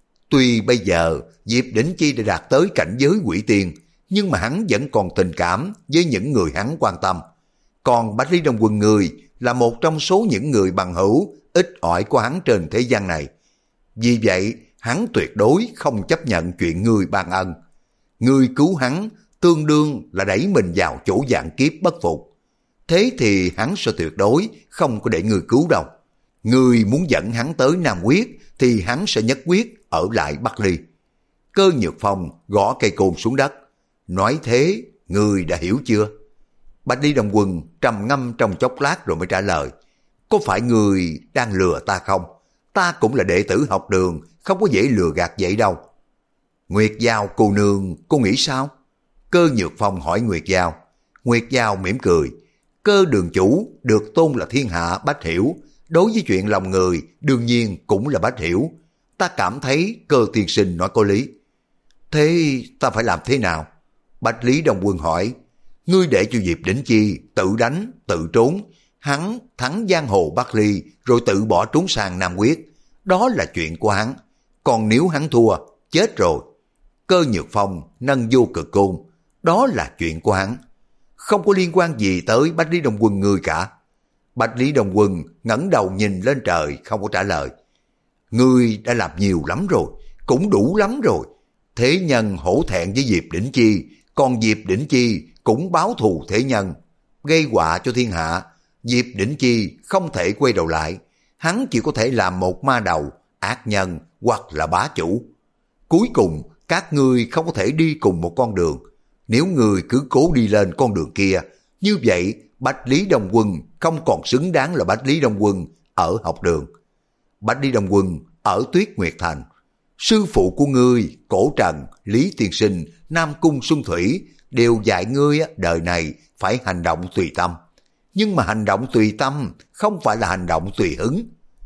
Tuy bây giờ Diệp Đỉnh Chi đã đạt tới cảnh giới quỷ tiên, nhưng mà hắn vẫn còn tình cảm với những người hắn quan tâm. Còn Bạch Ly Đông Quân người là một trong số những người bằng hữu ít ỏi của hắn trên thế gian này. Vì vậy, hắn tuyệt đối không chấp nhận chuyện ngươi ban ân. Ngươi cứu hắn tương đương là đẩy mình vào chỗ vạn kiếp bất phục. Thế thì hắn sẽ tuyệt đối không có để ngươi cứu đâu. Ngươi muốn dẫn hắn tới Nam Quyết thì hắn sẽ nhất quyết ở lại Bắc Ly. Cơ Nhược Phong gõ cây côn xuống đất. Nói thế, ngươi đã hiểu chưa? Bạch Ly Đông Quân trầm ngâm trong chốc lát rồi mới trả lời. Có phải ngươi đang lừa ta không? Ta cũng là đệ tử học đường, không có dễ lừa gạt vậy đâu. Nguyệt Giao cô nương, cô nghĩ sao? Cơ Nhược Phong hỏi Nguyệt Giao. Nguyệt Giao mỉm cười. Cơ đường chủ được tôn là thiên hạ bách hiểu. Đối với chuyện lòng người, đương nhiên cũng là bách hiểu. Ta cảm thấy Cơ tiên sinh nói có lý. Thế ta phải làm thế nào? Bạch Lý Đông Quân hỏi. Ngươi để cho Diệp Đỉnh Chi tự đánh, tự trốn. Hắn thắng giang hồ Bắc Ly rồi tự bỏ trốn sang Nam Quyết. Đó là chuyện của hắn. Còn nếu hắn thua, chết rồi. Cơ Nhược Phong nâng vô cực côn. Đó là chuyện của hắn. Không có liên quan gì tới Bạch Lý Đông Quân ngươi cả. Bạch Lý Đông Quân ngẩng đầu nhìn lên trời không có trả lời. Ngươi đã làm nhiều lắm rồi, cũng đủ lắm rồi. Thế nhân hổ thẹn với Diệp Đỉnh Chi, còn Diệp Đỉnh Chi cũng báo thù thế nhân, gây họa cho thiên hạ. Diệp Đỉnh Chi không thể quay đầu lại, hắn chỉ có thể làm một ma đầu, ác nhân hoặc là bá chủ. Cuối cùng các ngươi không có thể đi cùng một con đường. Nếu ngươi cứ cố đi lên con đường kia, như vậy Bạch Lý Đông Quân không còn xứng đáng là Bạch Lý Đông Quân ở học đường. Bạch Lý Đông Quân ở Tuyết Nguyệt Thành. Sư phụ của ngươi, Cổ Trần, Lý Tiên Sinh, Nam Cung Xuân Thủy đều dạy ngươi đời này phải hành động tùy tâm. Nhưng mà hành động tùy tâm không phải là hành động tùy hứng.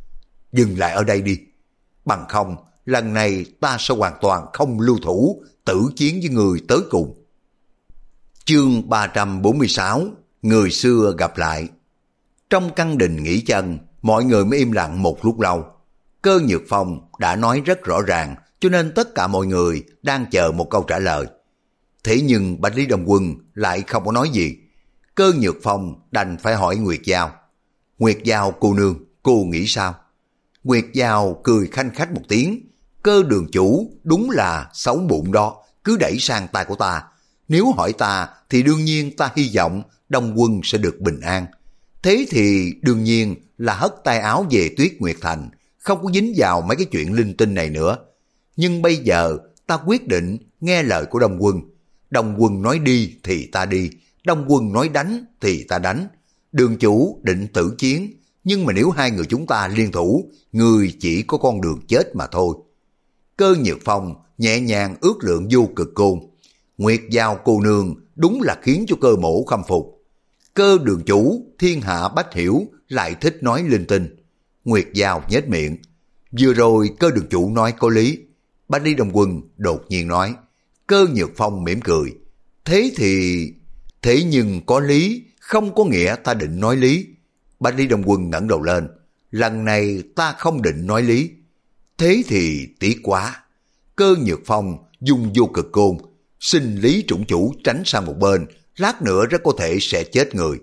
Dừng lại ở đây đi. Bằng không, lần này ta sẽ hoàn toàn không lưu thủ, tử chiến với người tới cùng. Chương ba trăm bốn mươi sáu. Người xưa gặp lại. Trong căn đình nghỉ chân, mọi người mới im lặng một lúc lâu. Cơ Nhược Phong đã nói rất rõ ràng, cho nên tất cả mọi người đang chờ một câu trả lời. Thế nhưng Bạch Lý Đông Quân lại không có nói gì. Cơ Nhược Phong đành phải hỏi Nguyệt Giao. Nguyệt Giao cô nương, cô nghĩ sao? Nguyệt Giao cười khanh khách một tiếng. Cơ đường chủ đúng là xấu bụng đó, cứ đẩy sang tay của ta. Nếu hỏi ta thì đương nhiên ta hy vọng Đông Quân sẽ được bình an. Thế thì đương nhiên là hất tay áo về Tuyết Nguyệt Thành, không có dính vào mấy cái chuyện linh tinh này nữa. Nhưng bây giờ ta quyết định nghe lời của Đông Quân. Đông Quân nói đi thì ta đi, Đông Quân nói đánh thì ta đánh. Đường chủ định tử chiến, nhưng mà nếu hai người chúng ta liên thủ, người chỉ có con đường chết mà thôi. Cơ Nhược Phong nhẹ nhàng ước lượng vô cực côn. Nguyệt Giao cô nương đúng là khiến cho Cơ mổ khâm phục. Cơ đường chủ thiên hạ bách hiểu lại thích nói linh tinh. Nguyệt Giao nhếch miệng. Vừa rồi Cơ đường chủ nói có lý. Bạch Lý Đông Quân đột nhiên nói. Cơ Nhược Phong mỉm cười. Thế thì... Thế nhưng có lý không có nghĩa ta định nói lý. Bạch Lý Đông Quân ngẩng đầu lên. Lần này ta không định nói lý. Thế thì tiếc quá. Cơ Nhược Phong dùng vô cực côn, xin Lý Trũng Chủ tránh sang một bên, lát nữa rất có thể sẽ chết người.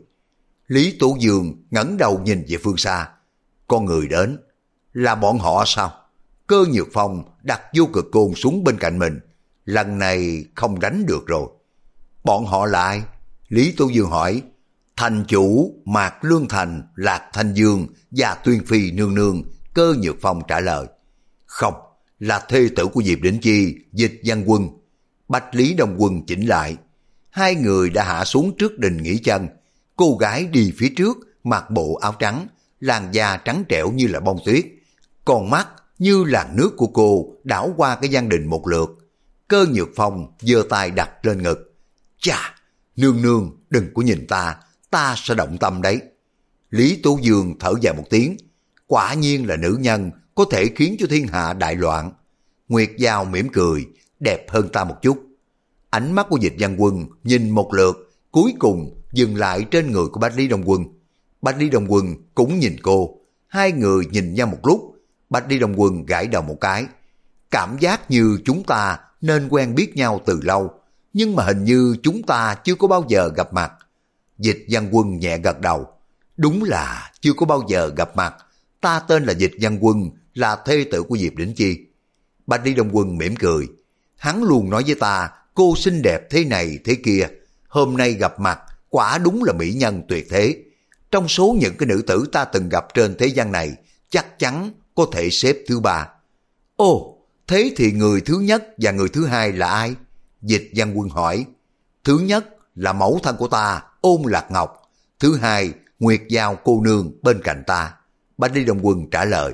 Lý Tổ Dương ngẩng đầu nhìn về phương xa. Con người đến. Là bọn họ sao? Cơ Nhược Phong đặt vô cực côn xuống bên cạnh mình. Lần này không đánh được rồi. Bọn họ là ai? Lý Tổ Dương hỏi. Thành chủ Mạc Lương Thành, Lạc Thanh Dương và Tuyên Phi nương nương. Cơ Nhược Phong trả lời. Không, là thê tử của Diệp Đỉnh Chi, Dịch Văn Quân. Bạch Lý Đông Quân chỉnh lại. Hai người đã hạ xuống trước đình nghỉ chân. Cô gái đi phía trước, mặc bộ áo trắng, làn da trắng trẻo như là bông tuyết. Con mắt như làn nước của cô đảo qua cái gian đình một lượt. Cơ Nhược Phong giơ tay đặt lên ngực. Chà, nương nương đừng có nhìn ta, ta sẽ động tâm đấy. Lý Tố Dương thở dài một tiếng. Quả nhiên là nữ nhân có thể khiến cho thiên hạ đại loạn. Nguyệt Giao mỉm cười, đẹp hơn ta một chút. Ánh mắt của Dịch Văn Quân nhìn một lượt, cuối cùng dừng lại trên người của Bách Lý Đông Quân. Bách Lý Đông Quân cũng nhìn cô. Hai người nhìn nhau một lúc. Bách Lý Đông Quân gãi đầu một cái. Cảm giác như chúng ta nên quen biết nhau từ lâu, nhưng mà hình như chúng ta chưa có bao giờ gặp mặt. Dịch Văn Quân nhẹ gật đầu. Đúng là chưa có bao giờ gặp mặt. Ta tên là Dịch Văn Quân, là thê tử của Diệp Đỉnh Chi. Bách Lý Đông Quân mỉm cười. Hắn luôn nói với ta, cô xinh đẹp thế này thế kia. Hôm nay gặp mặt, quả đúng là mỹ nhân tuyệt thế. Trong số những cái nữ tử ta từng gặp trên thế gian này, chắc chắn có thể xếp thứ ba. Ồ, thế thì người thứ nhất và người thứ hai là ai? Dịch Văn Quân hỏi. Thứ nhất là mẫu thân của ta, Ôn Lạc Ngọc. Thứ hai, Nguyệt Giao cô nương bên cạnh ta. Bách Lý Đông Quân trả lời.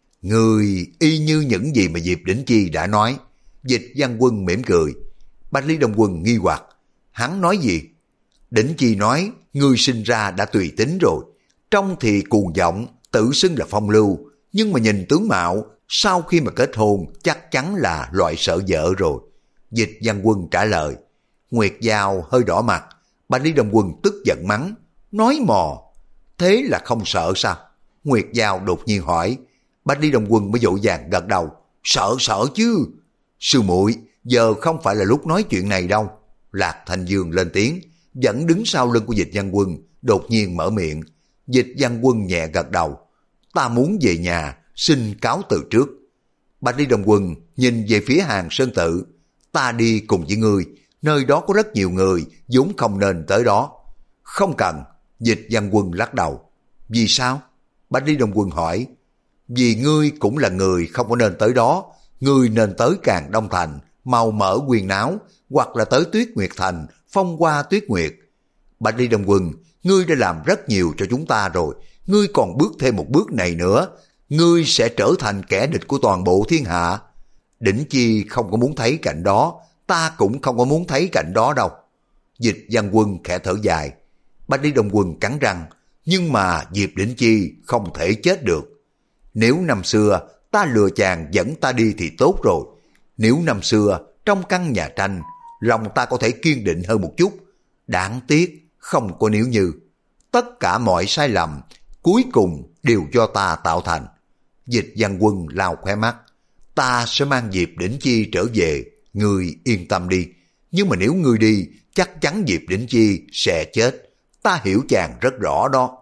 Người y như những gì mà Diệp Đỉnh Chi đã nói. Dịch Văn Quân mỉm cười. Bách Lý Đông Quân nghi hoặc. Hắn nói gì? Đỉnh Chi nói, ngươi sinh ra đã tùy tính rồi. Trong thì cuồng vọng, tự xưng là phong lưu. Nhưng mà nhìn tướng mạo, sau khi mà kết hôn, chắc chắn là loại sợ vợ rồi. Dịch Văn Quân trả lời. Nguyệt Giao hơi đỏ mặt. Bách Lý Đông Quân tức giận mắng. Nói mò. Thế là không sợ sao? Nguyệt Giao đột nhiên hỏi. Bách Lý Đông Quân mới vội vàng gật đầu. Sợ sợ chứ. Sư muội, giờ không phải là lúc nói chuyện này đâu. Lạc Thành Dương lên tiếng, vẫn đứng sau lưng của Dịch Văn Quân, đột nhiên mở miệng. Dịch Văn Quân nhẹ gật đầu. Ta muốn về nhà, xin cáo từ trước. Bách Lý Đông Quân nhìn về phía Hàng Sơn Tự. Ta đi cùng với ngươi, nơi đó có rất nhiều người, vốn không nên tới đó. Không cần. Dịch Văn Quân lắc đầu. Vì sao? Bách Lý Đông Quân hỏi. Vì ngươi cũng là người không có nên tới đó. Ngươi nên tới Càng Đông Thành, màu mỡ quyền náo, hoặc là tới Tuyết Nguyệt Thành, phong hoa tuyết nguyệt. Bách Lý Đông Quân, ngươi đã làm rất nhiều cho chúng ta rồi. Ngươi còn bước thêm một bước này nữa, ngươi sẽ trở thành kẻ địch của toàn bộ thiên hạ. Đỉnh Chi không có muốn thấy cảnh đó, ta cũng không có muốn thấy cảnh đó đâu. Dịch Văn Quân khẽ thở dài. Bách Lý Đông Quân cắn răng, nhưng mà Diệp Đỉnh Chi không thể chết được. Nếu năm xưa ta lừa chàng dẫn ta đi thì tốt rồi. Nếu năm xưa trong căn nhà tranh, lòng ta có thể kiên định hơn một chút. Đáng tiếc không có nếu như. Tất cả mọi sai lầm cuối cùng đều do ta tạo thành. Dịch Văn Quân lau khóe mắt. Ta sẽ mang Diệp Đỉnh Chi trở về, ngươi yên tâm đi. Nhưng mà nếu ngươi đi, chắc chắn Diệp Đỉnh Chi sẽ chết. Ta hiểu chàng rất rõ đó.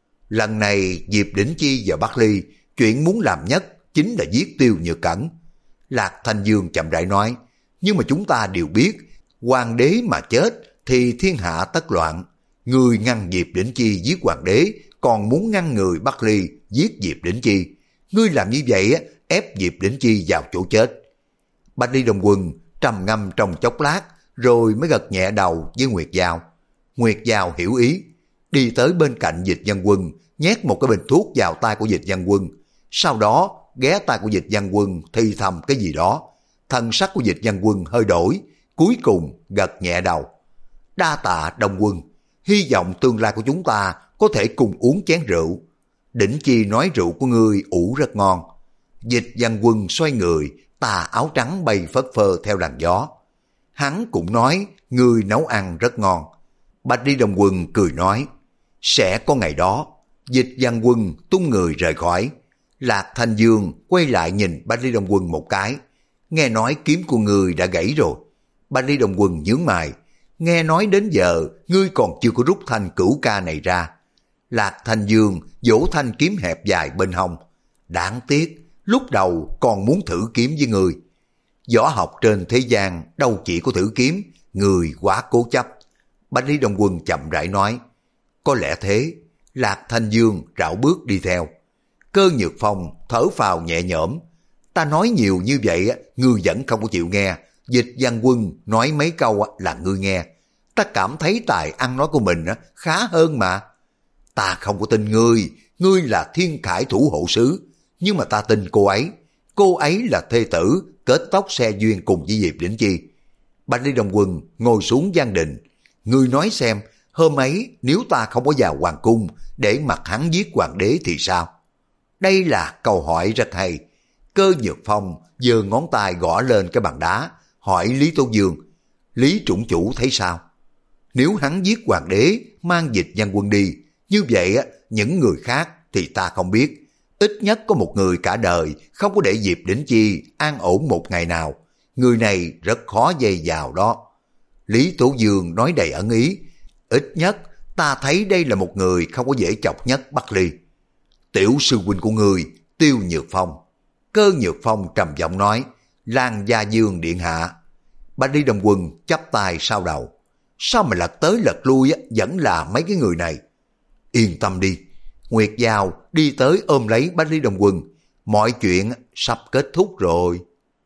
Lần này Diệp Đỉnh Chi và Bắc Ly, chuyện muốn làm nhất chính là giết Tiêu Nhược Cẩn. Lạc Thanh Dương chậm rãi nói. Nhưng mà chúng ta đều biết, hoàng đế mà chết thì thiên hạ tất loạn. Người ngăn Diệp Đỉnh Chi giết hoàng đế, còn muốn ngăn người Bắc Ly giết Diệp Đỉnh Chi. Ngươi làm như vậy á, ép Diệp Đỉnh Chi vào chỗ chết. Bách Lý Đông Quân trầm ngâm trong chốc lát, rồi mới gật nhẹ đầu với Nguyệt Giao. Nguyệt Giao hiểu ý, đi tới bên cạnh Dịch Văn Quân, nhét một cái bình thuốc vào tay của Dịch Văn Quân. Sau đó ghé tay của Dịch Văn Quân thì thầm cái gì đó. Thần sắc của Dịch Văn Quân hơi đổi, cuối cùng gật nhẹ đầu. Đa tạ Đông Quân, hy vọng tương lai của chúng ta có thể cùng uống chén rượu. Đỉnh Chi nói rượu của ngươi ủ rất ngon. Dịch Văn Quân xoay người, tà áo trắng bay phất phơ theo làn gió. Hắn cũng nói ngươi nấu ăn rất ngon. Bách Lý Đông Quân cười nói, sẽ có ngày đó. Dịch Văn Quân tung người rời khỏi. Lạc Thanh Dương quay lại nhìn Bách Lý Đông Quân một cái. Nghe nói kiếm của ngươi đã gãy rồi. Bách Lý Đông Quân nhướng mày. Nghe nói đến giờ ngươi còn chưa có rút thanh cửu ca này ra. Lạc Thanh Dương vỗ thanh kiếm hẹp dài bên hông. Đáng tiếc, lúc đầu còn muốn thử kiếm với ngươi. Võ học trên thế gian đâu chỉ có thử kiếm, người quá cố chấp. Bách Lý Đông Quân chậm rãi nói. Có lẽ thế. Lạc Thanh Dương rảo bước đi theo. Cơ Nhược Phong thở phào nhẹ nhõm. Ta nói nhiều như vậy, ngươi vẫn không có chịu nghe. Dịch Văn Quân nói mấy câu là ngươi nghe. Ta cảm thấy tài ăn nói của mình khá hơn mà. Ta không có tin ngươi, ngươi là Thiên Khải thủ hộ sứ. Nhưng mà ta tin cô ấy. cô ấy là thê tử kết tóc xe duyên cùng với Diệp Đỉnh Chi. Bạch Ly Đồng Quân ngồi xuống gian định. Ngươi nói xem, hôm ấy nếu ta không có vào hoàng cung để mặc hắn giết hoàng đế thì sao? Đây là câu hỏi rất hay. Cơ Nhược Phong giơ ngón tay gõ lên cái bàn đá, hỏi Lý Tố Dương, Lý Trũng Chủ thấy sao? Nếu hắn giết hoàng đế, mang Dịch Văn Quân đi, như vậy á, những người khác thì ta không biết. Ít nhất có một người cả đời không có để Diệp Đỉnh Chi an ổn một ngày nào. Người này rất khó dây vào đó. Lý Tố Dương nói đầy ẩn ý. Ít nhất ta thấy đây là một người không có dễ chọc nhất Bắc Ly. Tiểu sư huynh của người, Tiêu Nhược Phong. Cơ Nhược Phong trầm giọng nói, Lan Gia Dương điện hạ. Bạch Ly Đồng Quân chắp tay sau đầu. Sao mà lật tới lật lui á, vẫn là mấy cái người này? Yên tâm đi. Nguyệt Giao đi tới ôm lấy Bạch Ly Đồng Quân. Mọi chuyện sắp kết thúc rồi.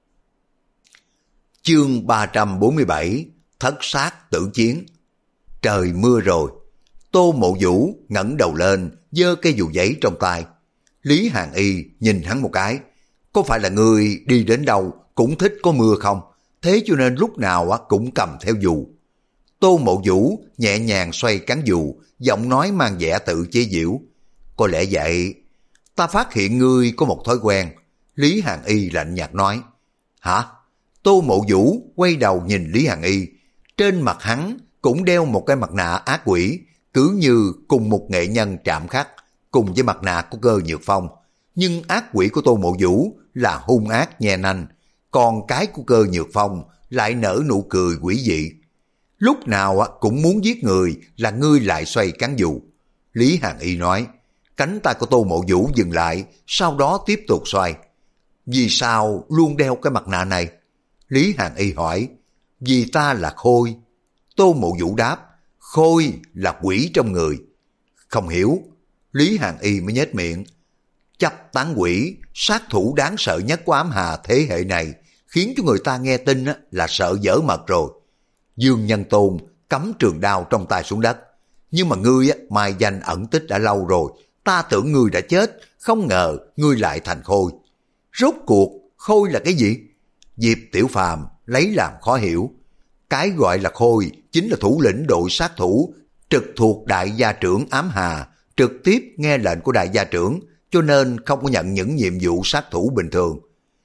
Chương ba trăm bốn mươi bảy, Thất sát tử chiến. Trời mưa rồi. Tô Mộ Vũ ngẩng đầu lên, giơ cây dù giấy trong tay. Lý Hàn Y nhìn hắn một cái. Có phải là người đi đến đâu cũng thích có mưa không? Thế cho nên lúc nào cũng cầm theo dù. Tô Mộ Vũ nhẹ nhàng xoay cán dù, giọng nói mang vẻ tự chế giễu. Có lẽ vậy. Ta phát hiện ngươi có một thói quen. Lý Hàn Y lạnh nhạt nói. Hả? Tô Mộ Vũ quay đầu nhìn Lý Hàn Y. Trên mặt hắn cũng đeo một cái mặt nạ ác quỷ, cứ như cùng một nghệ nhân chạm khắc, cùng với mặt nạ của Cơ Nhược Phong. Nhưng ác quỷ của Tô Mộ Vũ là hung ác nhe nanh, còn cái của Cơ Nhược Phong lại nở nụ cười quỷ dị. Lúc nào cũng muốn giết người là ngươi lại xoay cán dù. Lý Hàn Y nói. Cánh tay của Tô Mộ Vũ dừng lại, sau đó tiếp tục xoay. Vì sao luôn đeo cái mặt nạ này? Lý Hàn Y hỏi. Vì ta là Khôi. Tô Mộ Vũ đáp. Khôi là quỷ trong người. Không hiểu. Lý Hàn Y mới nhếch miệng. Chấp tán quỷ, sát thủ đáng sợ nhất của ám hà thế hệ này, khiến cho người ta nghe tin là sợ dở mật rồi. Dương Nhân Tôn cắm trường đao trong tay xuống đất. Nhưng mà ngươi mai danh ẩn tích đã lâu rồi. Ta tưởng ngươi đã chết, không ngờ ngươi lại thành Khôi. Rốt cuộc Khôi là cái gì? Diệp Tiểu Phàm lấy làm khó hiểu. Cái gọi là Khôi chính là thủ lĩnh đội sát thủ trực thuộc đại gia trưởng ám hà, trực tiếp nghe lệnh của đại gia trưởng, cho nên không có nhận những nhiệm vụ sát thủ bình thường.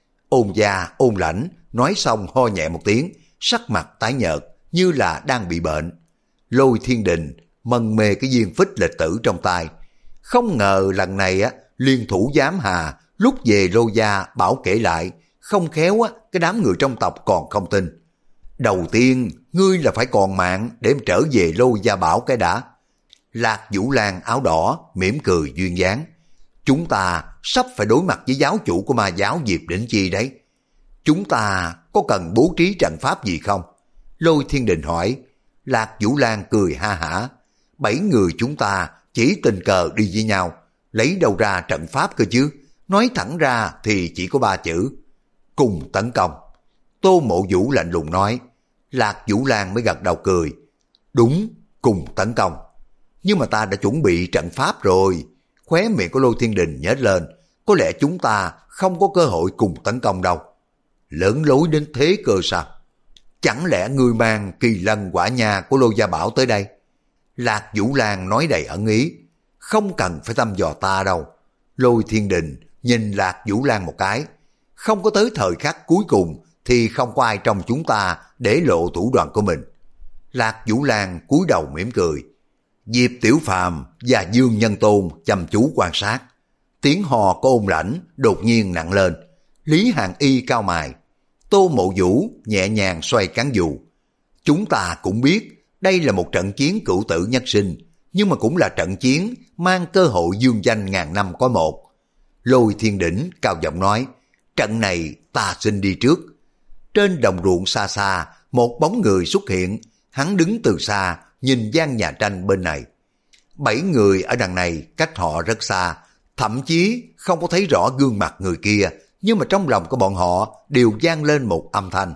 Ôn Gia, Ôn Lãnh nói xong ho nhẹ một tiếng, sắc mặt tái nhợt như là đang bị bệnh. Lôi Thiên Đình mân mê cái viên phích lịch tử trong tay. Không ngờ lần này á, liên thủ giám hà lúc về Lô Gia bảo kể lại, không khéo á, cái đám người trong tộc còn không tin. Đầu tiên, ngươi là phải còn mạng để trở về Lô Gia bảo cái đã. Lạc Vũ Lan áo đỏ mỉm cười duyên dáng. Chúng ta sắp phải đối mặt với giáo chủ của ma giáo Diệp Đỉnh Chi đấy. Chúng ta có cần bố trí trận pháp gì không? Lôi Thiên Đình hỏi. Lạc Vũ Lan cười ha hả. Bảy người chúng ta chỉ tình cờ đi với nhau, lấy đâu ra trận pháp cơ chứ? Nói thẳng ra thì chỉ có ba chữ. Cùng tấn công. Tô Mộ Vũ lạnh lùng nói. Lạc Vũ Lan mới gật đầu cười. Đúng, cùng tấn công. Nhưng mà ta đã chuẩn bị trận pháp rồi. Khóe miệng của Lôi Thiên Đình nhếch lên. Có lẽ chúng ta không có cơ hội cùng tấn công đâu. Lớn lối đến thế cơ sao? Chẳng lẽ ngươi mang Kỳ Lân Quả Nha của Lô Gia Bảo tới đây? Lạc Vũ Lan nói đầy ẩn ý. Không cần phải thăm dò ta đâu. Lôi Thiên Đình nhìn Lạc Vũ Lan một cái. Không có tới thời khắc cuối cùng thì không có ai trong chúng ta để lộ thủ đoạn của mình. Lạc Vũ Lan cúi đầu mỉm cười. Diệp Tiểu Phàm và Dương Nhân Tôn chăm chú quan sát. Tiếng hò của Ôn Lãnh đột nhiên nặng lên. Lý Hàn Y cao mày. Tô Mộ Vũ nhẹ nhàng xoay cán dù. Chúng ta cũng biết đây là một trận chiến cửu tử nhất sinh, nhưng mà cũng là trận chiến mang cơ hội dương danh ngàn năm có một. Lôi Thiên Đỉnh cao giọng nói. Trận này ta xin đi trước. Trên đồng ruộng xa xa, một bóng người xuất hiện. Hắn đứng từ xa, nhìn gian nhà tranh bên này. Bảy người ở đằng này cách họ rất xa, thậm chí không có thấy rõ gương mặt người kia, nhưng mà trong lòng của bọn họ đều vang lên một âm thanh.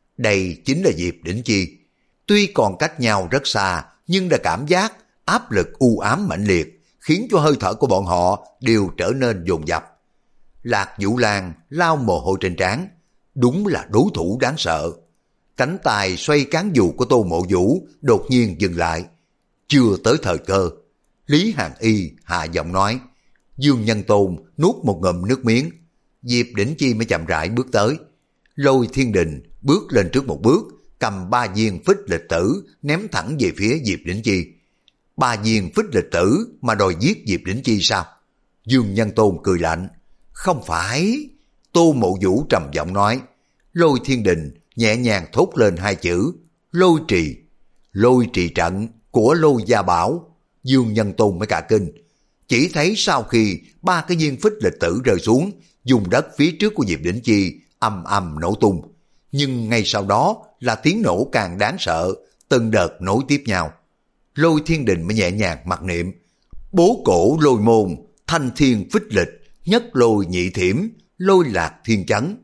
Đây chính là Diệp Đỉnh Chi. Tuy còn cách nhau rất xa, nhưng đã cảm giác áp lực u ám mãnh liệt, khiến cho hơi thở của bọn họ đều trở nên dồn dập. Lạc Vũ Lan lau mồ hôi trên trán, đúng là đối thủ đáng sợ. Cánh tay xoay cán dù của Tô Mộ Vũ đột nhiên dừng lại. Chưa tới thời cơ, Lý Hàn Y hạ giọng nói. Dương Nhân Tôn nuốt một ngụm nước miếng, Diệp Đỉnh Chi mới chậm rãi bước tới. Lôi Thiên Đình bước lên trước một bước, cầm ba viên phích lịch tử ném thẳng về phía Diệp Đỉnh Chi. Ba viên phích lịch tử mà đòi giết Diệp Đỉnh Chi sao? Dương Nhân Tôn cười lạnh. Không phải. Tô Mộ Vũ trầm giọng nói. Lôi Thiên Đình nhẹ nhàng thốt lên hai chữ lôi trì. Lôi trì trận của Lôi Gia Bảo. Dương Nhân Tôn mới cả kinh. Chỉ thấy sau khi ba cái viên phích lịch tử rơi xuống, dùng đất phía trước của Diệp Đỉnh Chi ầm ầm nổ tung. Nhưng ngay sau đó là tiếng nổ càng đáng sợ, từng đợt nối tiếp nhau. Lôi Thiên Đình mới nhẹ nhàng mặc niệm. Bố cổ lôi môn, thanh thiên phích lịch, nhất lôi nhị thiểm, lôi lạc thiên chấn.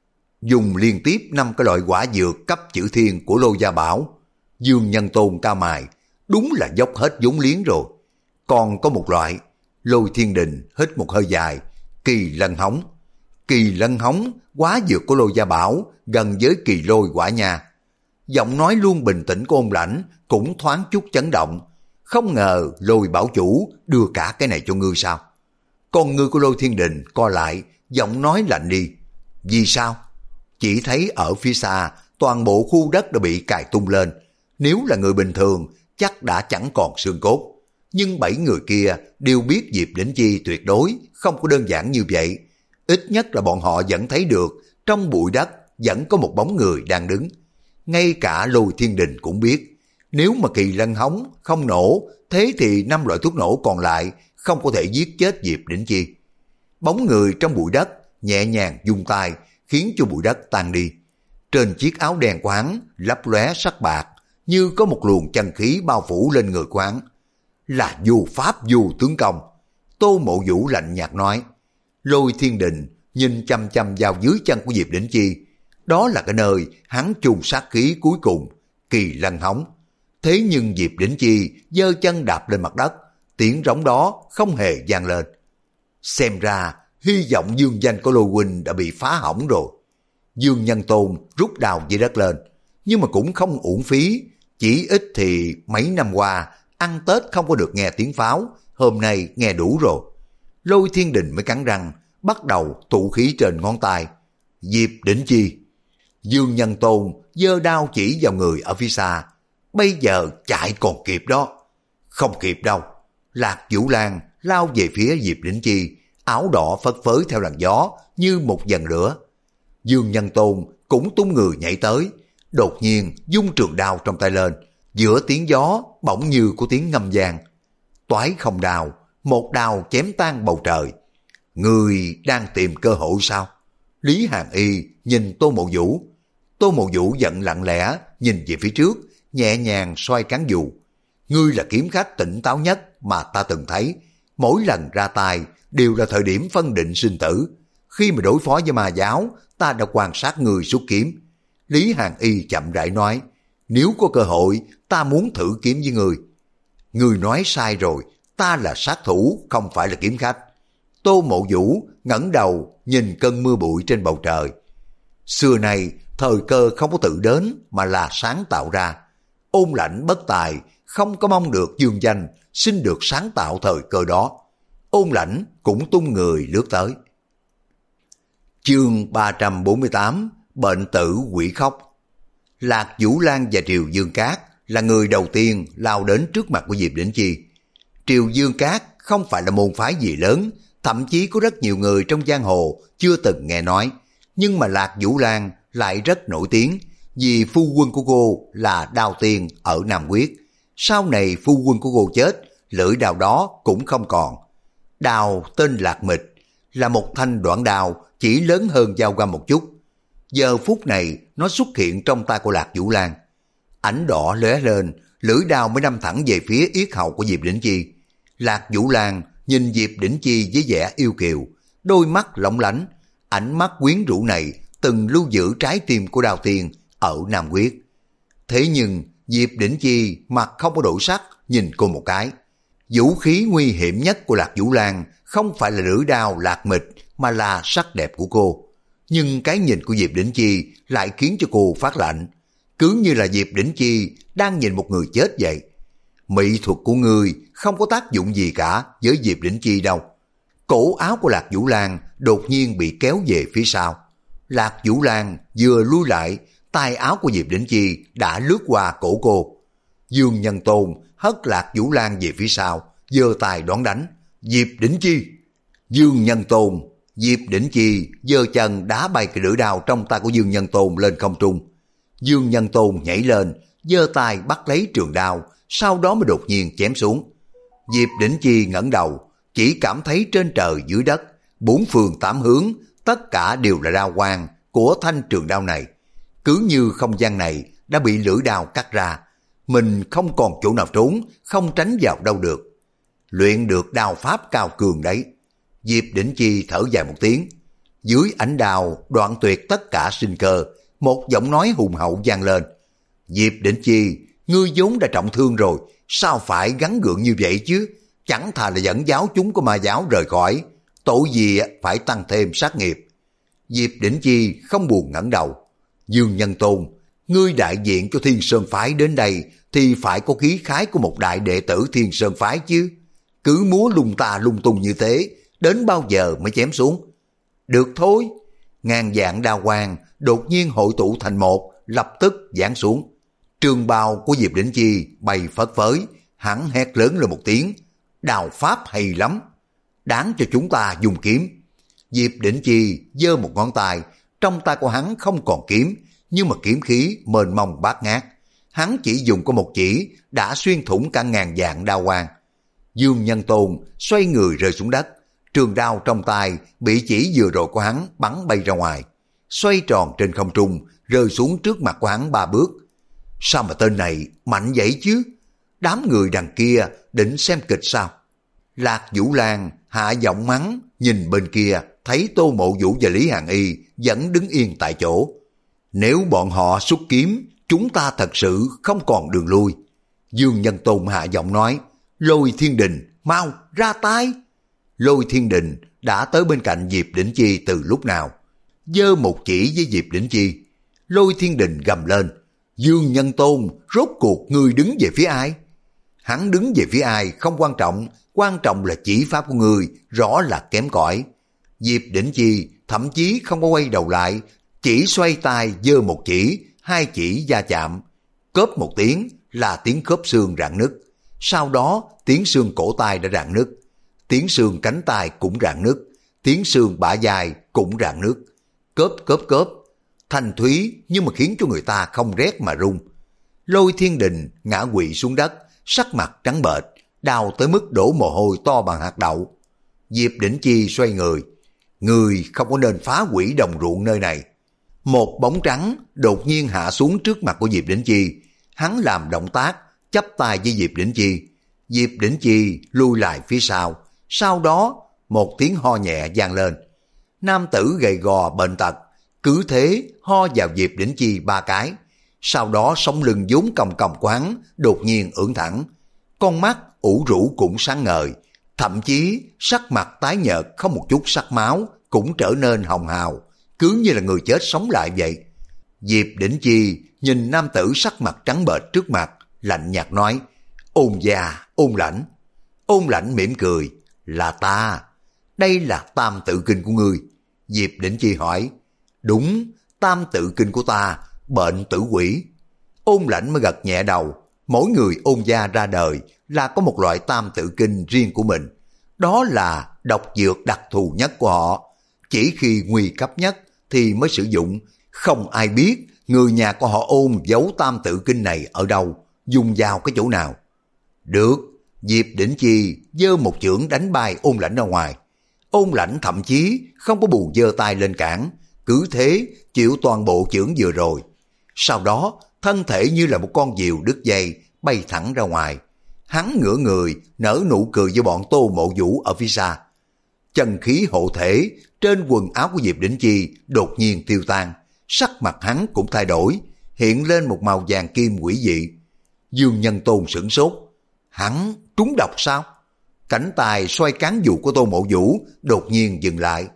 Dùng liên tiếp năm cái loại quả dược cấp chữ thiên của Lôi Gia Bảo. Dương Nhân Tôn cao mài, đúng là dốc hết vốn liếng rồi. Còn có một loại, Lôi Thiên Đình hít một hơi dài, kỳ lân hống. Kỳ lân hống, quá dược của Lôi Gia Bảo, gần với kỳ lôi quả nha. Giọng nói luôn bình tĩnh của ông Lãnh cũng thoáng chút chấn động. Không ngờ Lôi Bảo Chủ đưa cả cái này cho ngươi sao? Con ngươi của Lôi Thiên Đình co lại, giọng nói lạnh đi. Vì sao? Chỉ thấy ở phía xa, toàn bộ khu đất đã bị cài tung lên. Nếu là người bình thường, chắc đã chẳng còn xương cốt. Nhưng bảy người kia đều biết Diệp Đỉnh Chi tuyệt đối không có đơn giản như vậy. Ít nhất là bọn họ vẫn thấy được trong bụi đất vẫn có một bóng người đang đứng. Ngay cả Lôi Thiên Đình cũng biết, nếu mà kỳ lân hống không nổ, thế thì năm loại thuốc nổ còn lại không có thể giết chết Diệp Đỉnh Chi. Bóng người trong bụi đất nhẹ nhàng vung tay, khiến cho bụi đất tan đi. Trên chiếc áo đen của hắn lấp lóe sắc bạc, như có một luồng chân khí bao phủ lên người của hắn. Là vô pháp vô tướng công. Tô Mộ Vũ lạnh nhạt nói. Lôi Thiên Đình nhìn chăm chăm vào dưới chân của Diệp Đỉnh Chi. Đó là cái nơi hắn chôn sát khí cuối cùng, kỳ lân hống. Thế nhưng Diệp Đỉnh Chi giơ chân đạp lên mặt đất, tiếng rống đó không hề vang lên. Xem ra hy vọng dương danh của Lôi huynh đã bị phá hỏng rồi. Dương Nhân Tôn rút đào dưới đất lên, nhưng mà cũng không uổng phí. Chỉ ít thì mấy năm qua ăn Tết không có được nghe tiếng pháo, hôm nay nghe đủ rồi. Lôi Thiên Đình mới cắn răng, bắt đầu tụ khí trên ngón tay. Diệp Đỉnh Chi. Dương Nhân Tôn giơ đao chỉ vào người ở phía xa. Bây giờ chạy còn kịp đó. Không kịp đâu. Lạc Vũ Lan lao về phía Diệp Đỉnh Chi, áo đỏ phất phới theo làn gió như một dần lửa. Dương Nhân Tôn cũng tung người nhảy tới, đột nhiên vung trường đao trong tay lên, giữa tiếng gió bỗng như của tiếng ngâm vang. Toái không đao, một đao chém tan bầu trời. Người đang tìm cơ hội sao? Lý Hàn Y nhìn Tô Mộ Vũ. Tô Mộ Vũ giận lặng lẽ nhìn về phía trước, nhẹ nhàng xoay cán dù. Ngươi là kiếm khách tỉnh táo nhất mà ta từng thấy. Mỗi lần ra tay đều là thời điểm phân định sinh tử. Khi mà đối phó với ma giáo, ta đã quan sát người xuất kiếm. Lý Hàn Y chậm rãi nói, nếu có cơ hội, ta muốn thử kiếm với người. Người nói sai rồi, ta là sát thủ, không phải là kiếm khách. Tô Mộ Vũ ngẩng đầu nhìn cơn mưa bụi trên bầu trời. Xưa nay, thời cơ không có tự đến mà là sáng tạo ra. Ôn Lãnh bất tài, không có mong được dương danh, xin được sáng tạo thời cơ đó. Ôn Lãnh cũng tung người lướt tới. Chương ba trăm bốn mươi tám, Bệnh tử quỷ khóc. Lạc Vũ Lan và Triều Dương Cát là người đầu tiên lao đến trước mặt của Diệp Đỉnh Chi. Triều Dương Cát không phải là môn phái gì lớn, thậm chí có rất nhiều người trong giang hồ chưa từng nghe nói. Nhưng mà Lạc Vũ Lan lại rất nổi tiếng, vì phu quân của cô là Đao Tiên ở Nam Quyết. Sau này phu quân của cô chết, lưỡi đao đó cũng không còn. Đao tên Lạc Mịch, là một thanh đoạn đao chỉ lớn hơn dao găm một chút. Giờ phút này nó xuất hiện trong tay của Lạc Vũ Lan. Ánh đỏ lóe lên, lưỡi đao mới đâm thẳng về phía yết hầu của Diệp Đỉnh Chi. Lạc Vũ Lan nhìn Diệp Đỉnh Chi với vẻ yêu kiều, đôi mắt lóng lánh. Ánh mắt quyến rũ này từng lưu giữ trái tim của Đao Tiên ở Nam Quyết. Thế nhưng Diệp Đỉnh Chi mặt không có đổi sắc nhìn cô một cái. Vũ khí nguy hiểm nhất của Lạc Vũ Lan không phải là lưỡi đao Lạc Mịch, mà là sắc đẹp của cô. Nhưng cái nhìn của Diệp Đỉnh Chi lại khiến cho cô phát lạnh, cứ như là Diệp Đỉnh Chi đang nhìn một người chết vậy. Mỹ thuật của ngươi không có tác dụng gì cả với Diệp Đỉnh Chi đâu. Cổ áo của Lạc Vũ Lan đột nhiên bị kéo về phía sau. Lạc Vũ Lan vừa lui lại, tay áo của Diệp Đỉnh Chi đã lướt qua cổ cô. Dương Nhân Tôn hất Lạc Vũ Lan về phía sau, giơ tay đón đánh. Diệp Đỉnh Chi! Dương Nhân Tôn! Diệp Đỉnh Chi giơ chân đá bay cái lưỡi đao trong tay của Dương Nhân Tôn lên không trung. Dương Nhân Tôn nhảy lên, giơ tay bắt lấy trường đao, sau đó mới đột nhiên chém xuống. Diệp Đỉnh Chi ngẩng đầu, chỉ cảm thấy trên trời dưới đất, bốn phương tám hướng, tất cả đều là đao quang của thanh trường đao này. Cứ như không gian này đã bị lưỡi đao cắt ra, mình không còn chỗ nào trốn, không tránh vào đâu được. Luyện được đao pháp cao cường đấy. Diệp Đỉnh Chi thở dài một tiếng. Dưới ánh đao đoạn tuyệt tất cả sinh cơ, một giọng nói hùng hậu vang lên. Diệp Đỉnh Chi, ngươi vốn đã trọng thương rồi, sao phải gắn gượng như vậy chứ? Chẳng thà là dẫn giáo chúng của ma giáo rời khỏi, tội gì phải tăng thêm sát nghiệp. Diệp Đỉnh Chi không buồn ngẩng đầu. Dương Nhân Tôn, ngươi đại diện cho Thiên Sơn Phái đến đây thì phải có khí khái của một đại đệ tử Thiên Sơn Phái chứ. Cứ múa lung ta lung tung như thế, đến bao giờ mới chém xuống? Được thôi. Ngàn vạn đao quang đột nhiên hội tụ thành một, lập tức giáng xuống. Trường bào của Diệp Đỉnh Chi bay phất phới, hắn hét lớn lên một tiếng. Đao pháp hay lắm, đáng cho chúng ta dùng kiếm. Diệp Đỉnh Chi giơ một ngón tay, trong tay của hắn không còn kiếm, nhưng mà kiếm khí mênh mông bát ngát. Hắn chỉ dùng có một chỉ đã xuyên thủng cả ngàn vạn đao quang. Dương Nhân Tôn xoay người rơi xuống đất, trường đao trong tay bị chỉ vừa rồi của hắn bắn bay ra ngoài, xoay tròn trên không trung, rơi xuống trước mặt của hắn ba bước. Sao mà tên này mạnh vậy chứ? Đám người đằng kia định xem kịch sao? Lạc Vũ Lan hạ giọng mắng, nhìn bên kia thấy Tô Mộ Vũ và Lý Hàn Y vẫn đứng yên tại chỗ. Nếu bọn họ xuất kiếm, chúng ta thật sự không còn đường lui. Dương Nhân Tôn hạ giọng nói, Lôi Thiên Đình, mau ra tay. Lôi Thiên Đình đã tới bên cạnh Diệp Đỉnh Chi từ lúc nào, giơ một chỉ với Diệp Đỉnh Chi. Lôi Thiên Đình gầm lên, Dương Nhân Tôn, rốt cuộc ngươi đứng về phía ai? Hắn đứng về phía ai không quan trọng, quan trọng là chỉ pháp của ngươi rõ là kém cỏi. Diệp Đỉnh Chi thậm chí không có quay đầu lại, chỉ xoay tay giơ một chỉ, hai chỉ va chạm. Cóp một tiếng là tiếng khớp xương rạn nứt. Sau đó tiếng xương cổ tay đã rạn nứt, tiếng xương cánh tay cũng rạn nứt, tiếng xương bả vai cũng rạn nứt. Cóp cóp cóp, thanh thúy nhưng mà khiến cho người ta không rét mà run. Lôi Thiên Đình ngã quỵ xuống đất, sắc mặt trắng bệch, đau tới mức đổ mồ hôi to bằng hạt đậu. Diệp Đỉnh Chi xoay người, người không có nên phá hủy đồng ruộng nơi này. Một bóng trắng đột nhiên hạ xuống trước mặt của Diệp Đỉnh Chi, hắn làm động tác chắp tay với Diệp Đỉnh Chi. Diệp Đỉnh Chi lui lại phía sau, sau đó một tiếng ho nhẹ vang lên. Nam tử gầy gò bệnh tật cứ thế ho vào Diệp Đỉnh Chi ba cái, sau đó sống lưng vốn còng còng của hắn đột nhiên ưỡn thẳng, con mắt ủ rũ cũng sáng ngời, thậm chí sắc mặt tái nhợt không một chút sắc máu cũng trở nên hồng hào, cứ như là người chết sống lại vậy. Diệp Đỉnh Chi nhìn nam tử sắc mặt trắng bệch trước mặt, lạnh nhạt nói, Ôn già, Ôn Lãnh. Ôn Lãnh mỉm cười, là ta, đây là tam tự kinh của ngươi. Diệp Đỉnh Chi hỏi, đúng, tam tự kinh của ta, bệnh tử quỷ. Ôn Lãnh mới gật nhẹ đầu, mỗi người Ôn gia ra đời là có một loại tam tự kinh riêng của mình, đó là độc dược đặc thù nhất của họ, chỉ khi nguy cấp nhất thì mới sử dụng, không ai biết người nhà của họ Ôn giấu tam tự kinh này ở đâu, dùng vào cái chỗ nào. Được, Diệp Đỉnh Chi giơ một chưởng đánh bay Ôn Lãnh ra ngoài. Ôn Lãnh thậm chí không có buồn giơ tay lên cản, cứ thế chịu toàn bộ chưởng vừa rồi. Sau đó thân thể như là một con diều đứt dây bay thẳng ra ngoài. Hắn ngửa người nở nụ cười với bọn Tô Mộ Vũ ở phía xa. Chân khí hộ thể trên quần áo của Diệp Đỉnh Chi đột nhiên tiêu tan, sắc mặt hắn cũng thay đổi, hiện lên một màu vàng kim quỷ dị. Dương Nhân Tôn sửng sốt, hắn trúng độc sao? Cánh tay xoay cán dụ của Tô Mộ Vũ đột nhiên dừng lại.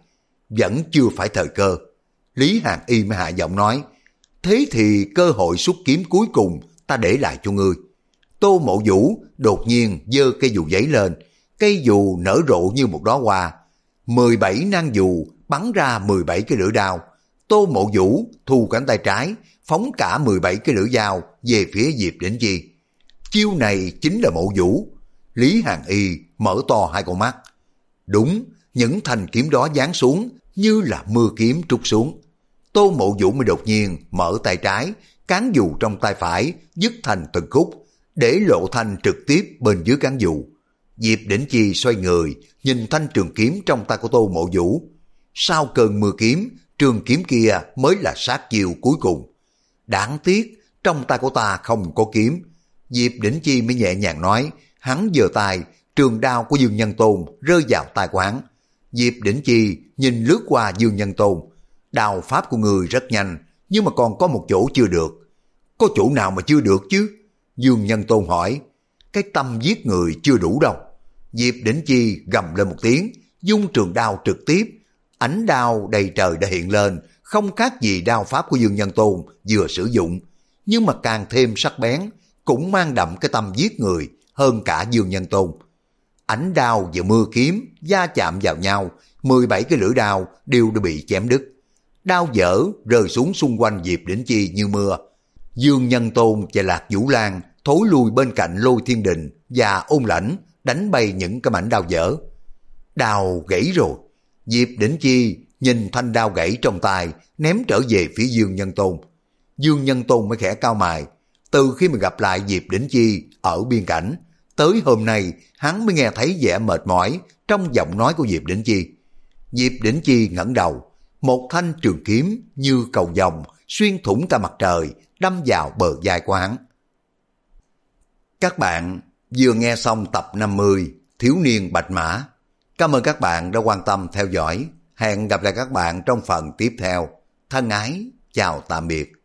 vẫn chưa phải thời cơ. Lý Hàn Y mới hạ giọng nói, thế thì cơ hội xuất kiếm cuối cùng ta để lại cho ngươi. Tô Mộ Vũ đột nhiên giơ cây dù giấy lên, cây dù nở rộ như một đóa hoa. mười bảy nang dù bắn ra mười bảy cái lưỡi đao. Tô Mộ Vũ thu cánh tay trái, phóng cả mười bảy cái lưỡi dao về phía Diệp Đỉnh Chi. Chiêu này chính là Mộ Vũ. Lý Hàn Y mở to hai con mắt. Đúng, những thanh kiếm đó giáng xuống như là mưa kiếm trút xuống. Tô Mộ Vũ mới đột nhiên mở tay trái, cán dù trong tay phải dứt thành từng khúc, để lộ thanh trực tiếp bên dưới cán dù. Diệp Đỉnh Chi xoay người, nhìn thanh trường kiếm trong tay của Tô Mộ Vũ. Sau cơn mưa kiếm, trường kiếm kia mới là sát chiêu cuối cùng. Đáng tiếc, trong tay của ta không có kiếm. Diệp Đỉnh Chi mới nhẹ nhàng nói, hắn giơ tay, trường đao của Dương Nhân Tôn rơi vào tay của hắn. Diệp Đỉnh Chi nhìn lướt qua Dương Nhân Tôn. Đao pháp của người rất nhanh, nhưng mà còn có một chỗ chưa được. Có chỗ nào mà chưa được chứ? Dương Nhân Tôn hỏi. Cái tâm giết người chưa đủ đâu. Diệp Đỉnh Chi gầm lên một tiếng, dung trường đao trực tiếp. Ánh đao đầy trời đã hiện lên, không khác gì đao pháp của Dương Nhân Tôn vừa sử dụng, nhưng mà càng thêm sắc bén, cũng mang đậm cái tâm giết người hơn cả Dương Nhân Tôn. Ánh đao và mưa kiếm va chạm vào nhau, mười bảy cái lưỡi đao đều đã bị chém đứt. Đao dở rơi xuống xung quanh Diệp Đỉnh Chi như mưa. Dương Nhân Tôn và Lạc Vũ Lan thối lui bên cạnh Lôi Thiên Đình và Ôn Lãnh, đánh bay những cái mảnh đao dở. Đao gãy rồi. Diệp Đỉnh Chi nhìn thanh đao gãy trong tay, ném trở về phía Dương Nhân Tôn. Dương Nhân Tôn mới khẽ cau mày. Từ khi mà gặp lại Diệp Đỉnh Chi ở biên cảnh, tới hôm nay hắn mới nghe thấy vẻ mệt mỏi trong giọng nói của Diệp Đỉnh Chi. Diệp Đỉnh Chi ngẩng đầu, một thanh trường kiếm như cầu vồng xuyên thủng cả mặt trời, đâm vào bờ vai của hắn. Các bạn vừa nghe xong tập năm mươi Thiếu niên Bạch Mã. Cảm ơn các bạn đã quan tâm theo dõi. Hẹn gặp lại các bạn trong phần tiếp theo. Thân ái, chào tạm biệt.